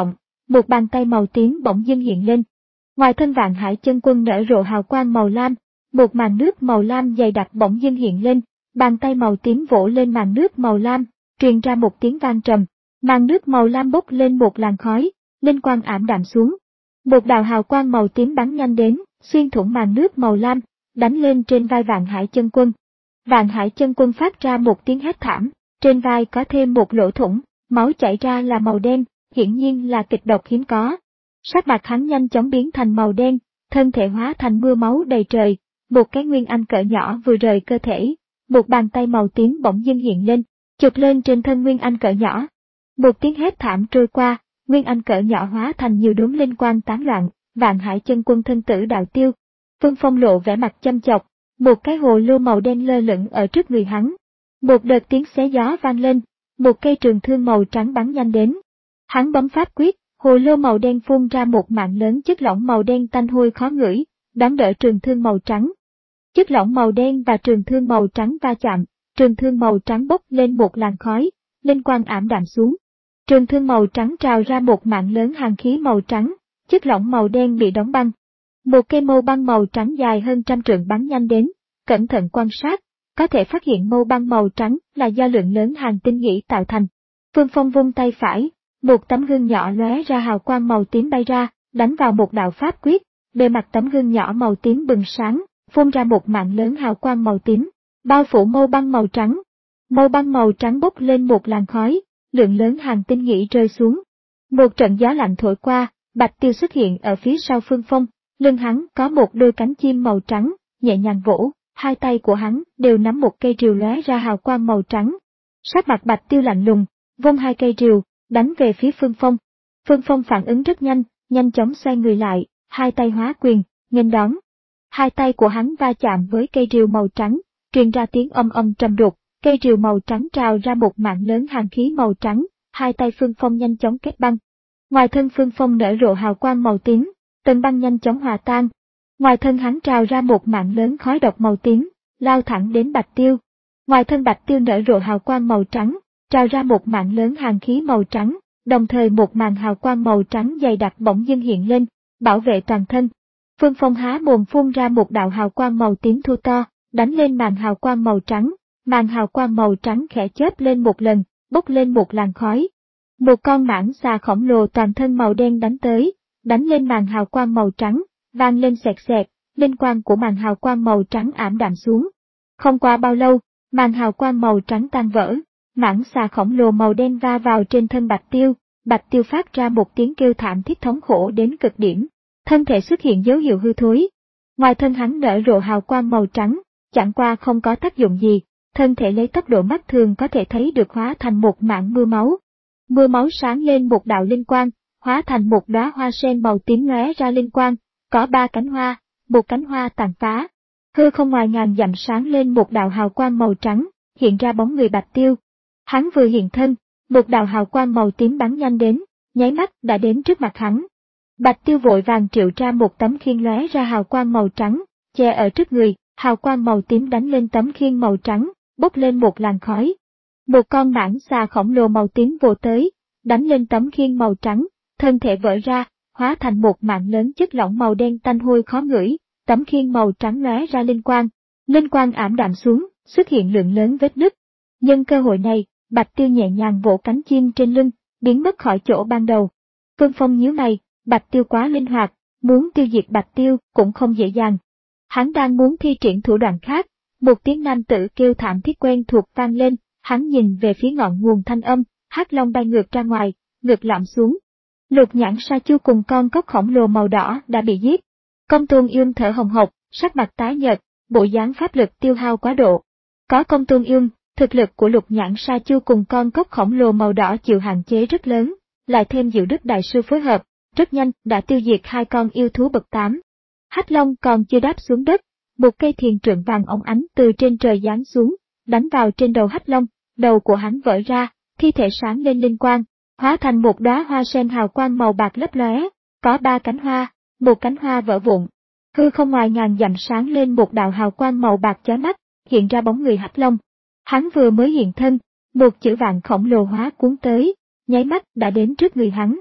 S1: một bàn tay màu tím bỗng dưng hiện lên. Ngoài thân Vạn Hải Chân Quân nở rộ hào quang màu lam, một màn nước màu lam dày đặc bỗng dưng hiện lên, bàn tay màu tím vỗ lên màn nước màu lam, truyền ra một tiếng vang trầm, màn nước màu lam bốc lên một làn khói, linh quang ảm đạm xuống. Một đạo hào quang màu tím bắn nhanh đến, xuyên thủng màn nước màu lam, đánh lên trên vai Vạn Hải Chân Quân. Vạn Hải Chân Quân phát ra một tiếng hét thảm, trên vai có thêm một lỗ thủng, máu chảy ra là màu đen, hiển nhiên là kịch độc hiếm có. Sắc mặt hắn nhanh chóng biến thành màu đen, thân thể hóa thành mưa máu đầy trời, một cái nguyên anh cỡ nhỏ vừa rời cơ thể, một bàn tay màu tím bỗng dưng hiện lên, chụp lên trên thân nguyên anh cỡ nhỏ. Một tiếng hét thảm trôi qua, nguyên anh cỡ nhỏ hóa thành nhiều đốm linh quang tán loạn, Vạn Hải Chân Quân thân tử đạo tiêu. Vương Phong lộ vẻ mặt chăm chọc, một cái hồ lô màu đen lơ lửng ở trước người hắn. Một đợt tiếng xé gió vang lên, một cây trường thương màu trắng bắn nhanh đến. Hắn bấm pháp quyết, hồ lô màu đen phun ra một mạng lớn chất lỏng màu đen tanh hôi khó ngửi, đón đỡ trường thương màu trắng. Chất lỏng màu đen và trường thương màu trắng va chạm, trường thương màu trắng bốc lên một làn khói, linh quang ảm đạm xuống. Trường thương màu trắng trào ra một mạng lớn hàn khí màu trắng, chất lỏng màu đen bị đóng băng. Một cây mâu băng màu trắng dài hơn trăm trượng bắn nhanh đến, cẩn thận quan sát, có thể phát hiện mâu băng màu trắng là do lượng lớn hàng tinh nhĩ tạo thành. Vương Phong vung tay phải, một tấm gương nhỏ lóe ra hào quang màu tím bay ra, đánh vào một đạo pháp quyết, bề mặt tấm gương nhỏ màu tím bừng sáng, phun ra một mạng lớn hào quang màu tím, bao phủ mâu băng màu trắng. Mâu băng màu trắng bốc lên một làn khói, lượng lớn hàng tinh nhĩ rơi xuống. Một trận gió lạnh thổi qua, Bạch Tiêu xuất hiện ở phía sau Vương Phong, lưng hắn có một đôi cánh chim màu trắng, nhẹ nhàng vỗ, hai tay của hắn đều nắm một cây rìu lóe ra hào quang màu trắng. Sắc mặt Bạch Tiêu lạnh lùng, vung hai cây rìu, đánh về phía Vương Phong. Vương Phong phản ứng rất nhanh, nhanh chóng xoay người lại, hai tay hóa quyền, nghênh đón. Hai tay của hắn va chạm với cây rìu màu trắng, truyền ra tiếng âm âm trầm đục, cây rìu màu trắng trào ra một mạng lớn hàn khí màu trắng, hai tay Vương Phong nhanh chóng kết băng. Ngoài thân Vương Phong nở rộ hào quang màu tím, tầng băng nhanh chóng hòa tan. Ngoài thân hắn trào ra một mạng lớn khói độc màu tím, lao thẳng đến Bạch Tiêu. Ngoài thân Bạch Tiêu nở rộ hào quang màu trắng, trào ra một mạng lớn hàn khí màu trắng, đồng thời một màn hào quang màu trắng dày đặc bỗng dưng hiện lên, bảo vệ toàn thân. Vương Phong há mồm phun ra một đạo hào quang màu tím thu to, đánh lên màn hào quang màu trắng, màn hào quang màu trắng khẽ chớp lên một lần, bốc lên một làn khói. Một con mãng xà khổng lồ toàn thân màu đen đánh tới, đánh lên màn hào quang màu trắng, vang lên xẹt xẹt, linh quang của màn hào quang màu trắng ảm đạm xuống. Không qua bao lâu, màn hào quang màu trắng tan vỡ, mãng xà khổng lồ màu đen va vào trên thân Bạch Tiêu, Bạch Tiêu phát ra một tiếng kêu thảm thiết thống khổ đến cực điểm, thân thể xuất hiện dấu hiệu hư thối. Ngoài thân hắn nở rộ hào quang màu trắng, chẳng qua không có tác dụng gì, thân thể lấy tốc độ mắt thường có thể thấy được hóa thành một mảng mưa máu. Mưa máu sáng lên một đạo linh quang, hóa thành một đóa hoa sen màu tím lóe ra linh quang, có ba cánh hoa, một cánh hoa tàn phá. Hư không ngoài ngàn dặm sáng lên một đạo hào quang màu trắng, hiện ra bóng người Bạch Tiêu. Hắn vừa hiện thân, một đạo hào quang màu tím bắn nhanh đến, nháy mắt đã đến trước mặt hắn. Bạch Tiêu vội vàng triệu ra một tấm khiên lóe ra hào quang màu trắng, che ở trước người, hào quang màu tím đánh lên tấm khiên màu trắng, bốc lên một làn khói. Một con mãng xà khổng lồ màu tím vồ tới, đánh lên tấm khiên màu trắng, thân thể vỡ ra, hóa thành một mạng lớn chất lỏng màu đen tanh hôi khó ngửi, tấm khiên màu trắng lóe ra linh quang, linh quang ảm đạm xuống, xuất hiện lượng lớn vết nứt. Nhân cơ hội này, Bạch Tiêu nhẹ nhàng vỗ cánh chim trên lưng, biến mất khỏi chỗ ban đầu. Vương Phong nhíu mày, Bạch Tiêu quá linh hoạt, muốn tiêu diệt Bạch Tiêu cũng không dễ dàng. Hắn đang muốn thi triển thủ đoạn khác, một tiếng nam tử kêu thảm thiết quen thuộc vang lên, hắn nhìn về phía ngọn nguồn thanh âm, hắc long bay ngược ra ngoài, ngược lõm xuống. Lục Nhãn Sa Chu cùng con cốc khổng lồ màu đỏ đã bị giết. Công Tôn Ương thở hồng hộc, sắc mặt tái nhợt, bộ dáng pháp lực tiêu hao quá độ. Có Công Tôn Ương, thực lực của Lục Nhãn Sa Chu cùng con cốc khổng lồ màu đỏ chịu hạn chế rất lớn, lại thêm Diệu Đức đại sư phối hợp, rất nhanh đã tiêu diệt hai con yêu thú bậc tám. Hắc Long còn chưa đáp xuống đất, một cây thiền trượng vàng óng ánh từ trên trời giáng xuống, đánh vào trên đầu Hắc Long, đầu của hắn vỡ ra, thi thể sáng lên linh quang, hóa thành một đóa hoa sen hào quang màu bạc lấp lóe, có ba cánh hoa, một cánh hoa vỡ vụn. Hư không ngoài ngàn dặm sáng lên một đạo hào quang màu bạc chói mắt, hiện ra bóng người Hắc Long. Hắn vừa mới hiện thân, một chữ vạn khổng lồ hóa cuốn tới, nháy mắt đã đến trước người hắn.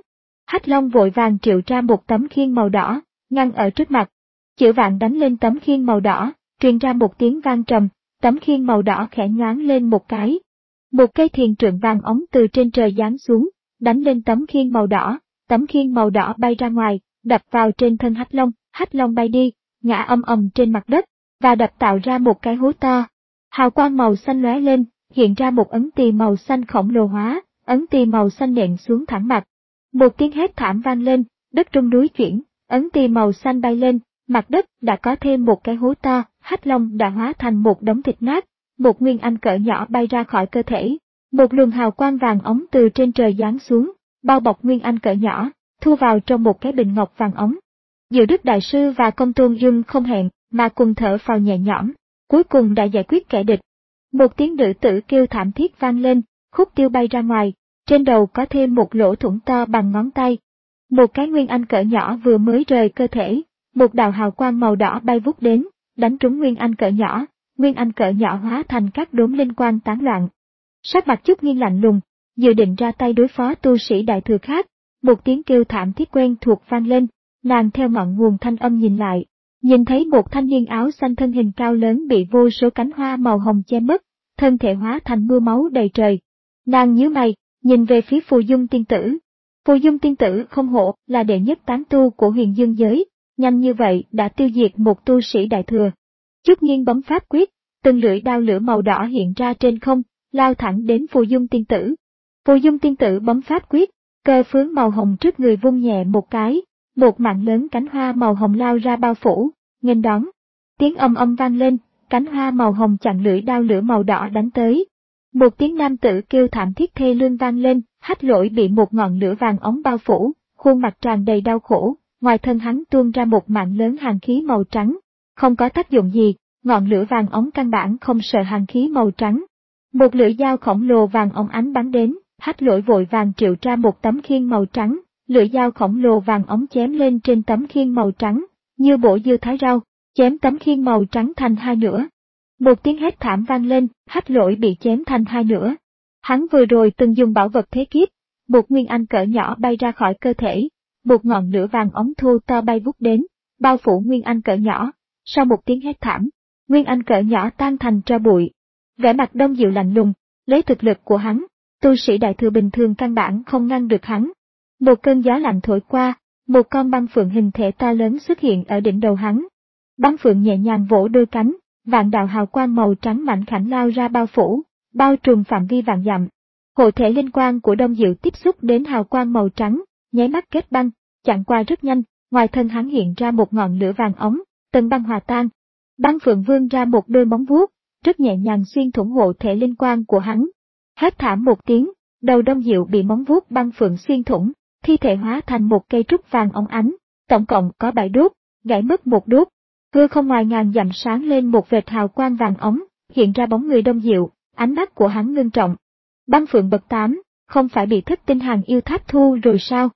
S1: Hắc Long vội vàng triệu ra một tấm khiên màu đỏ, ngăn ở trước mặt. Chữ vạn đánh lên tấm khiên màu đỏ, truyền ra một tiếng vang trầm, tấm khiên màu đỏ khẽ nhoáng lên một cái. Một cây thiền trượng vàng óng từ trên trời giáng xuống, đánh lên tấm khiên màu đỏ, tấm khiên màu đỏ bay ra ngoài, đập vào trên thân Hắc Long, Hắc Long bay đi, ngã ầm ầm trên mặt đất, và đập tạo ra một cái hố to. Hào quang màu xanh lóe lên, hiện ra một ấn tỳ màu xanh khổng lồ hóa, ấn tỳ màu xanh nện xuống thẳng mặt. Một tiếng hét thảm vang lên, đất rung núi chuyển, ấn tỳ màu xanh bay lên, mặt đất đã có thêm một cái hố to, Hắc Long đã hóa thành một đống thịt nát, một nguyên anh cỡ nhỏ bay ra khỏi cơ thể. Một luồng hào quang vàng óng từ trên trời giáng xuống, bao bọc nguyên anh cỡ nhỏ, thu vào trong một cái bình ngọc vàng óng. Diệu Đức Đại Sư và Công Tôn Dương không hẹn, mà cùng thở phào nhẹ nhõm, cuối cùng đã giải quyết kẻ địch. Một tiếng nữ tử kêu thảm thiết vang lên, khúc tiêu bay ra ngoài, trên đầu có thêm một lỗ thủng to bằng ngón tay. Một cái nguyên anh cỡ nhỏ vừa mới rời cơ thể, một đạo hào quang màu đỏ bay vút đến, đánh trúng nguyên anh cỡ nhỏ, nguyên anh cỡ nhỏ hóa thành các đốm linh quang tán loạn. Sắc mặt Chúc Nghiên lạnh lùng, dự định ra tay đối phó tu sĩ đại thừa khác, một tiếng kêu thảm thiết quen thuộc vang lên, nàng theo ngọn nguồn thanh âm nhìn lại, nhìn thấy một thanh niên áo xanh thân hình cao lớn bị vô số cánh hoa màu hồng che mất, thân thể hóa thành mưa máu đầy trời. Nàng nhíu mày, nhìn về phía Phù Dung tiên tử. Phù Dung tiên tử không hổ là đệ nhất tán tu của Huyền Dương giới, nhanh như vậy đã tiêu diệt một tu sĩ đại thừa. Chúc Nghiên bấm pháp quyết, từng lưỡi đao lửa màu đỏ hiện ra trên không, lao thẳng đến Phù Dung tiên tử. Phù Dung tiên tử bấm pháp quyết, cơ phướng màu hồng trước người vung nhẹ một cái, một mảng lớn cánh hoa màu hồng lao ra bao phủ, nghênh đón. Tiếng âm âm vang lên, cánh hoa màu hồng chặn lưỡi đao lửa màu đỏ đánh tới. Một tiếng nam tử kêu thảm thiết thê lương vang lên, Hách Lỗi bị một ngọn lửa vàng óng bao phủ, khuôn mặt tràn đầy đau khổ, ngoài thân hắn tuôn ra một mảng lớn hàn khí màu trắng. Không có tác dụng gì, ngọn lửa vàng óng căn bản không sợ hàn khí màu trắng. Một lưỡi dao khổng lồ vàng óng ánh bắn đến, Hách Lỗi vội vàng triệu ra một tấm khiên màu trắng, lưỡi dao khổng lồ vàng óng chém lên trên tấm khiên màu trắng, như bổ dưa thái rau, chém tấm khiên màu trắng thành hai nửa. Một tiếng hét thảm vang lên, Hách Lỗi bị chém thành hai nửa. Hắn vừa rồi từng dùng bảo vật thế kiếp, một nguyên anh cỡ nhỏ bay ra khỏi cơ thể, một ngọn lửa vàng óng thô to bay vút đến, bao phủ nguyên anh cỡ nhỏ. Sau một tiếng hét thảm, nguyên anh cỡ nhỏ tan thành tro bụi. Vẻ mặt Đông Diệu lạnh lùng, lấy thực lực của hắn, tu sĩ đại thừa bình thường căn bản không ngăn được hắn. Một cơn gió lạnh thổi qua, một con băng phượng hình thể to lớn xuất hiện ở đỉnh đầu hắn. Băng phượng nhẹ nhàng vỗ đôi cánh, vạn đạo hào quang màu trắng mảnh khảnh lao ra bao phủ, bao trùm phạm vi vạn dặm. Hộ thể linh quang của Đông Diệu tiếp xúc đến hào quang màu trắng, nháy mắt kết băng, chặn qua rất nhanh, ngoài thân hắn hiện ra một ngọn lửa vàng ống, tầng băng hòa tan. Băng phượng vươn ra một đôi móng vuốt, rất nhẹ nhàng xuyên thủng hộ thể linh quang của hắn. Hét thảm một tiếng, đầu Đông Diệu bị móng vuốt băng phượng xuyên thủng, thi thể hóa thành một cây trúc vàng óng ánh, tổng cộng có bảy đốt, gãy mất một đốt. Hư không ngoài ngàn dặm sáng lên một vệt hào quang vàng óng, hiện ra bóng người Đông Diệu, ánh mắt của hắn ngưng trọng. Băng phượng bậc tám, không phải bị Thất Tinh Hàng Yêu Tháp thu rồi sao?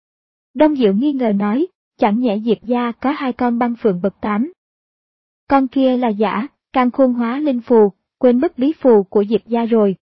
S1: Đông Diệu nghi ngờ nói, chẳng nhẽ Diệp gia có hai con băng phượng bậc tám. Con kia là giả, càng khôn hóa linh phù, quên mất bí phù của Diệp gia rồi.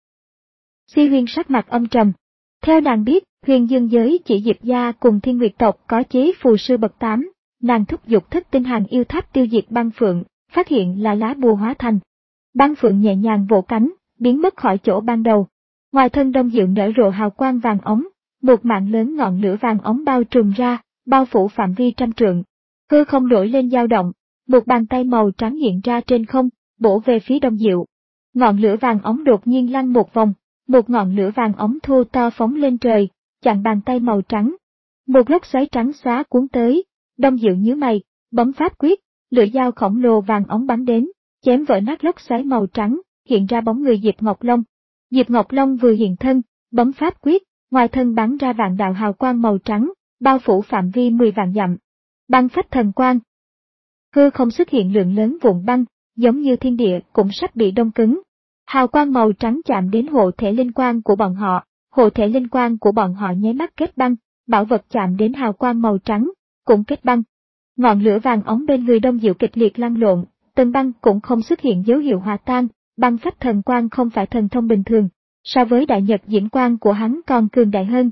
S1: Si Huyên sắc mặt âm trầm. Theo nàng biết, Huyền Dương giới chỉ Diệp gia cùng Thiên Nguyệt tộc có chế phù sư bậc tám, nàng thúc giục Thất Tinh Hàng Yêu Tháp tiêu diệt băng phượng, phát hiện là lá bùa hóa thành. Băng phượng nhẹ nhàng vỗ cánh, biến mất khỏi chỗ ban đầu. Ngoài thân Đông Diệu nở rộ hào quang vàng ống, một mạng lớn ngọn lửa vàng ống bao trùm ra, bao phủ phạm vi trăm trượng. Hư không nổi lên dao động, một bàn tay màu trắng hiện ra trên không, bổ về phía Đông Diệu. Ngọn lửa vàng ống đột nhiên lăn một vòng, một ngọn lửa vàng ống thô to phóng lên trời, chặn bàn tay màu trắng. Một lốc xoáy trắng xóa cuốn tới, Đông Diệu nhíu mày, bấm pháp quyết, lưỡi dao khổng lồ vàng ống bắn đến, chém vỡ nát lốc xoáy màu trắng, hiện ra bóng người Diệp Ngọc Long. Diệp Ngọc Long vừa hiện thân, bấm pháp quyết, ngoài thân bắn ra vạn đạo hào quang màu trắng, bao phủ phạm vi mười vạn dặm. Băng phách thần quang. Hư không xuất hiện lượng lớn vụn băng, giống như thiên địa cũng sắp bị đông cứng. Hào quang màu trắng chạm đến hộ thể linh quang của bọn họ, hộ thể linh quang của bọn họ nháy mắt kết băng, bảo vật chạm đến hào quang màu trắng, cũng kết băng. Ngọn lửa vàng ống bên người Đông Diệu kịch liệt lăn lộn, tầng băng cũng không xuất hiện dấu hiệu hòa tan, băng phách thần quang không phải thần thông bình thường, so với đại nhật diễn quang của hắn còn cường đại hơn.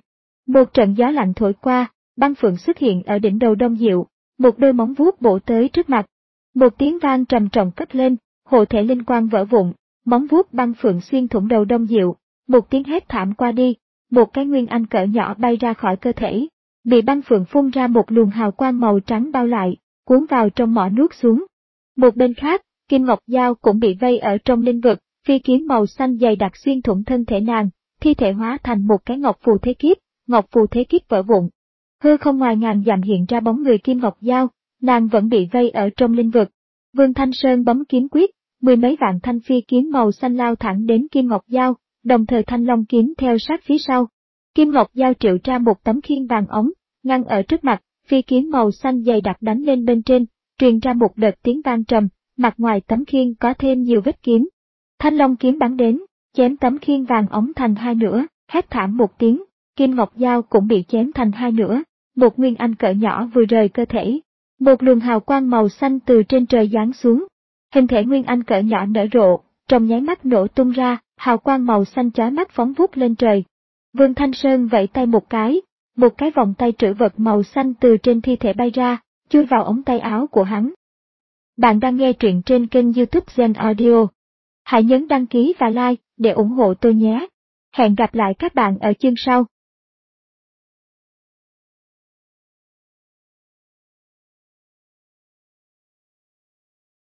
S1: Một trận gió lạnh thổi qua, băng phượng xuất hiện ở đỉnh đầu Đông Diệu, một đôi móng vuốt bổ tới trước mặt. Một tiếng vang trầm trọng cất lên, hộ thể linh quang vỡ vụn, móng vuốt băng phượng xuyên thủng đầu Đông Diệu, một tiếng hét thảm qua đi, một cái nguyên anh cỡ nhỏ bay ra khỏi cơ thể, bị băng phượng phun ra một luồng hào quang màu trắng bao lại, cuốn vào trong mỏ nuốt xuống. Một bên khác, Kim Ngọc Giao cũng bị vây ở trong linh vực, phi kiếm màu xanh dày đặc xuyên thủng thân thể nàng, thi thể hóa thành một cái ngọc phù thế kiếp, ngọc phù thế kiếp vỡ vụn. Hư không ngoài ngàn dặm hiện ra bóng người Kim Ngọc Giao, nàng vẫn bị vây ở trong linh vực. Vương Thanh Sơn bấm kiếm quyết, mười mấy vạn thanh phi kiếm màu xanh lao thẳng đến Kim Ngọc Giao, đồng thời thanh long kiếm theo sát phía sau. Kim Ngọc Giao triệu ra một tấm khiên vàng ống, ngăn ở trước mặt, phi kiếm màu xanh dày đặc đánh lên bên trên, truyền ra một đợt tiếng vang trầm, mặt ngoài tấm khiên có thêm nhiều vết kiếm. Thanh long kiếm bắn đến, chém tấm khiên vàng ống thành hai nửa, hét thảm một tiếng, Kim Ngọc Giao cũng bị chém thành hai nửa, một nguyên anh cỡ nhỏ vừa rời cơ thể. Một luồng hào quang màu xanh từ trên trời giáng xuống, hình thể nguyên anh cỡ nhỏ nở rộ, trong nháy mắt nổ tung ra, hào quang màu xanh chói mắt phóng vút lên trời. Vương Thanh Sơn vẫy tay một cái, một cái vòng tay trữ vật màu xanh từ trên thi thể bay ra, chui vào ống tay áo của hắn. Bạn đang nghe truyện trên kênh YouTube Gen Audio. Hãy nhấn đăng ký và like để ủng hộ tôi nhé. Hẹn gặp lại các bạn ở chương sau.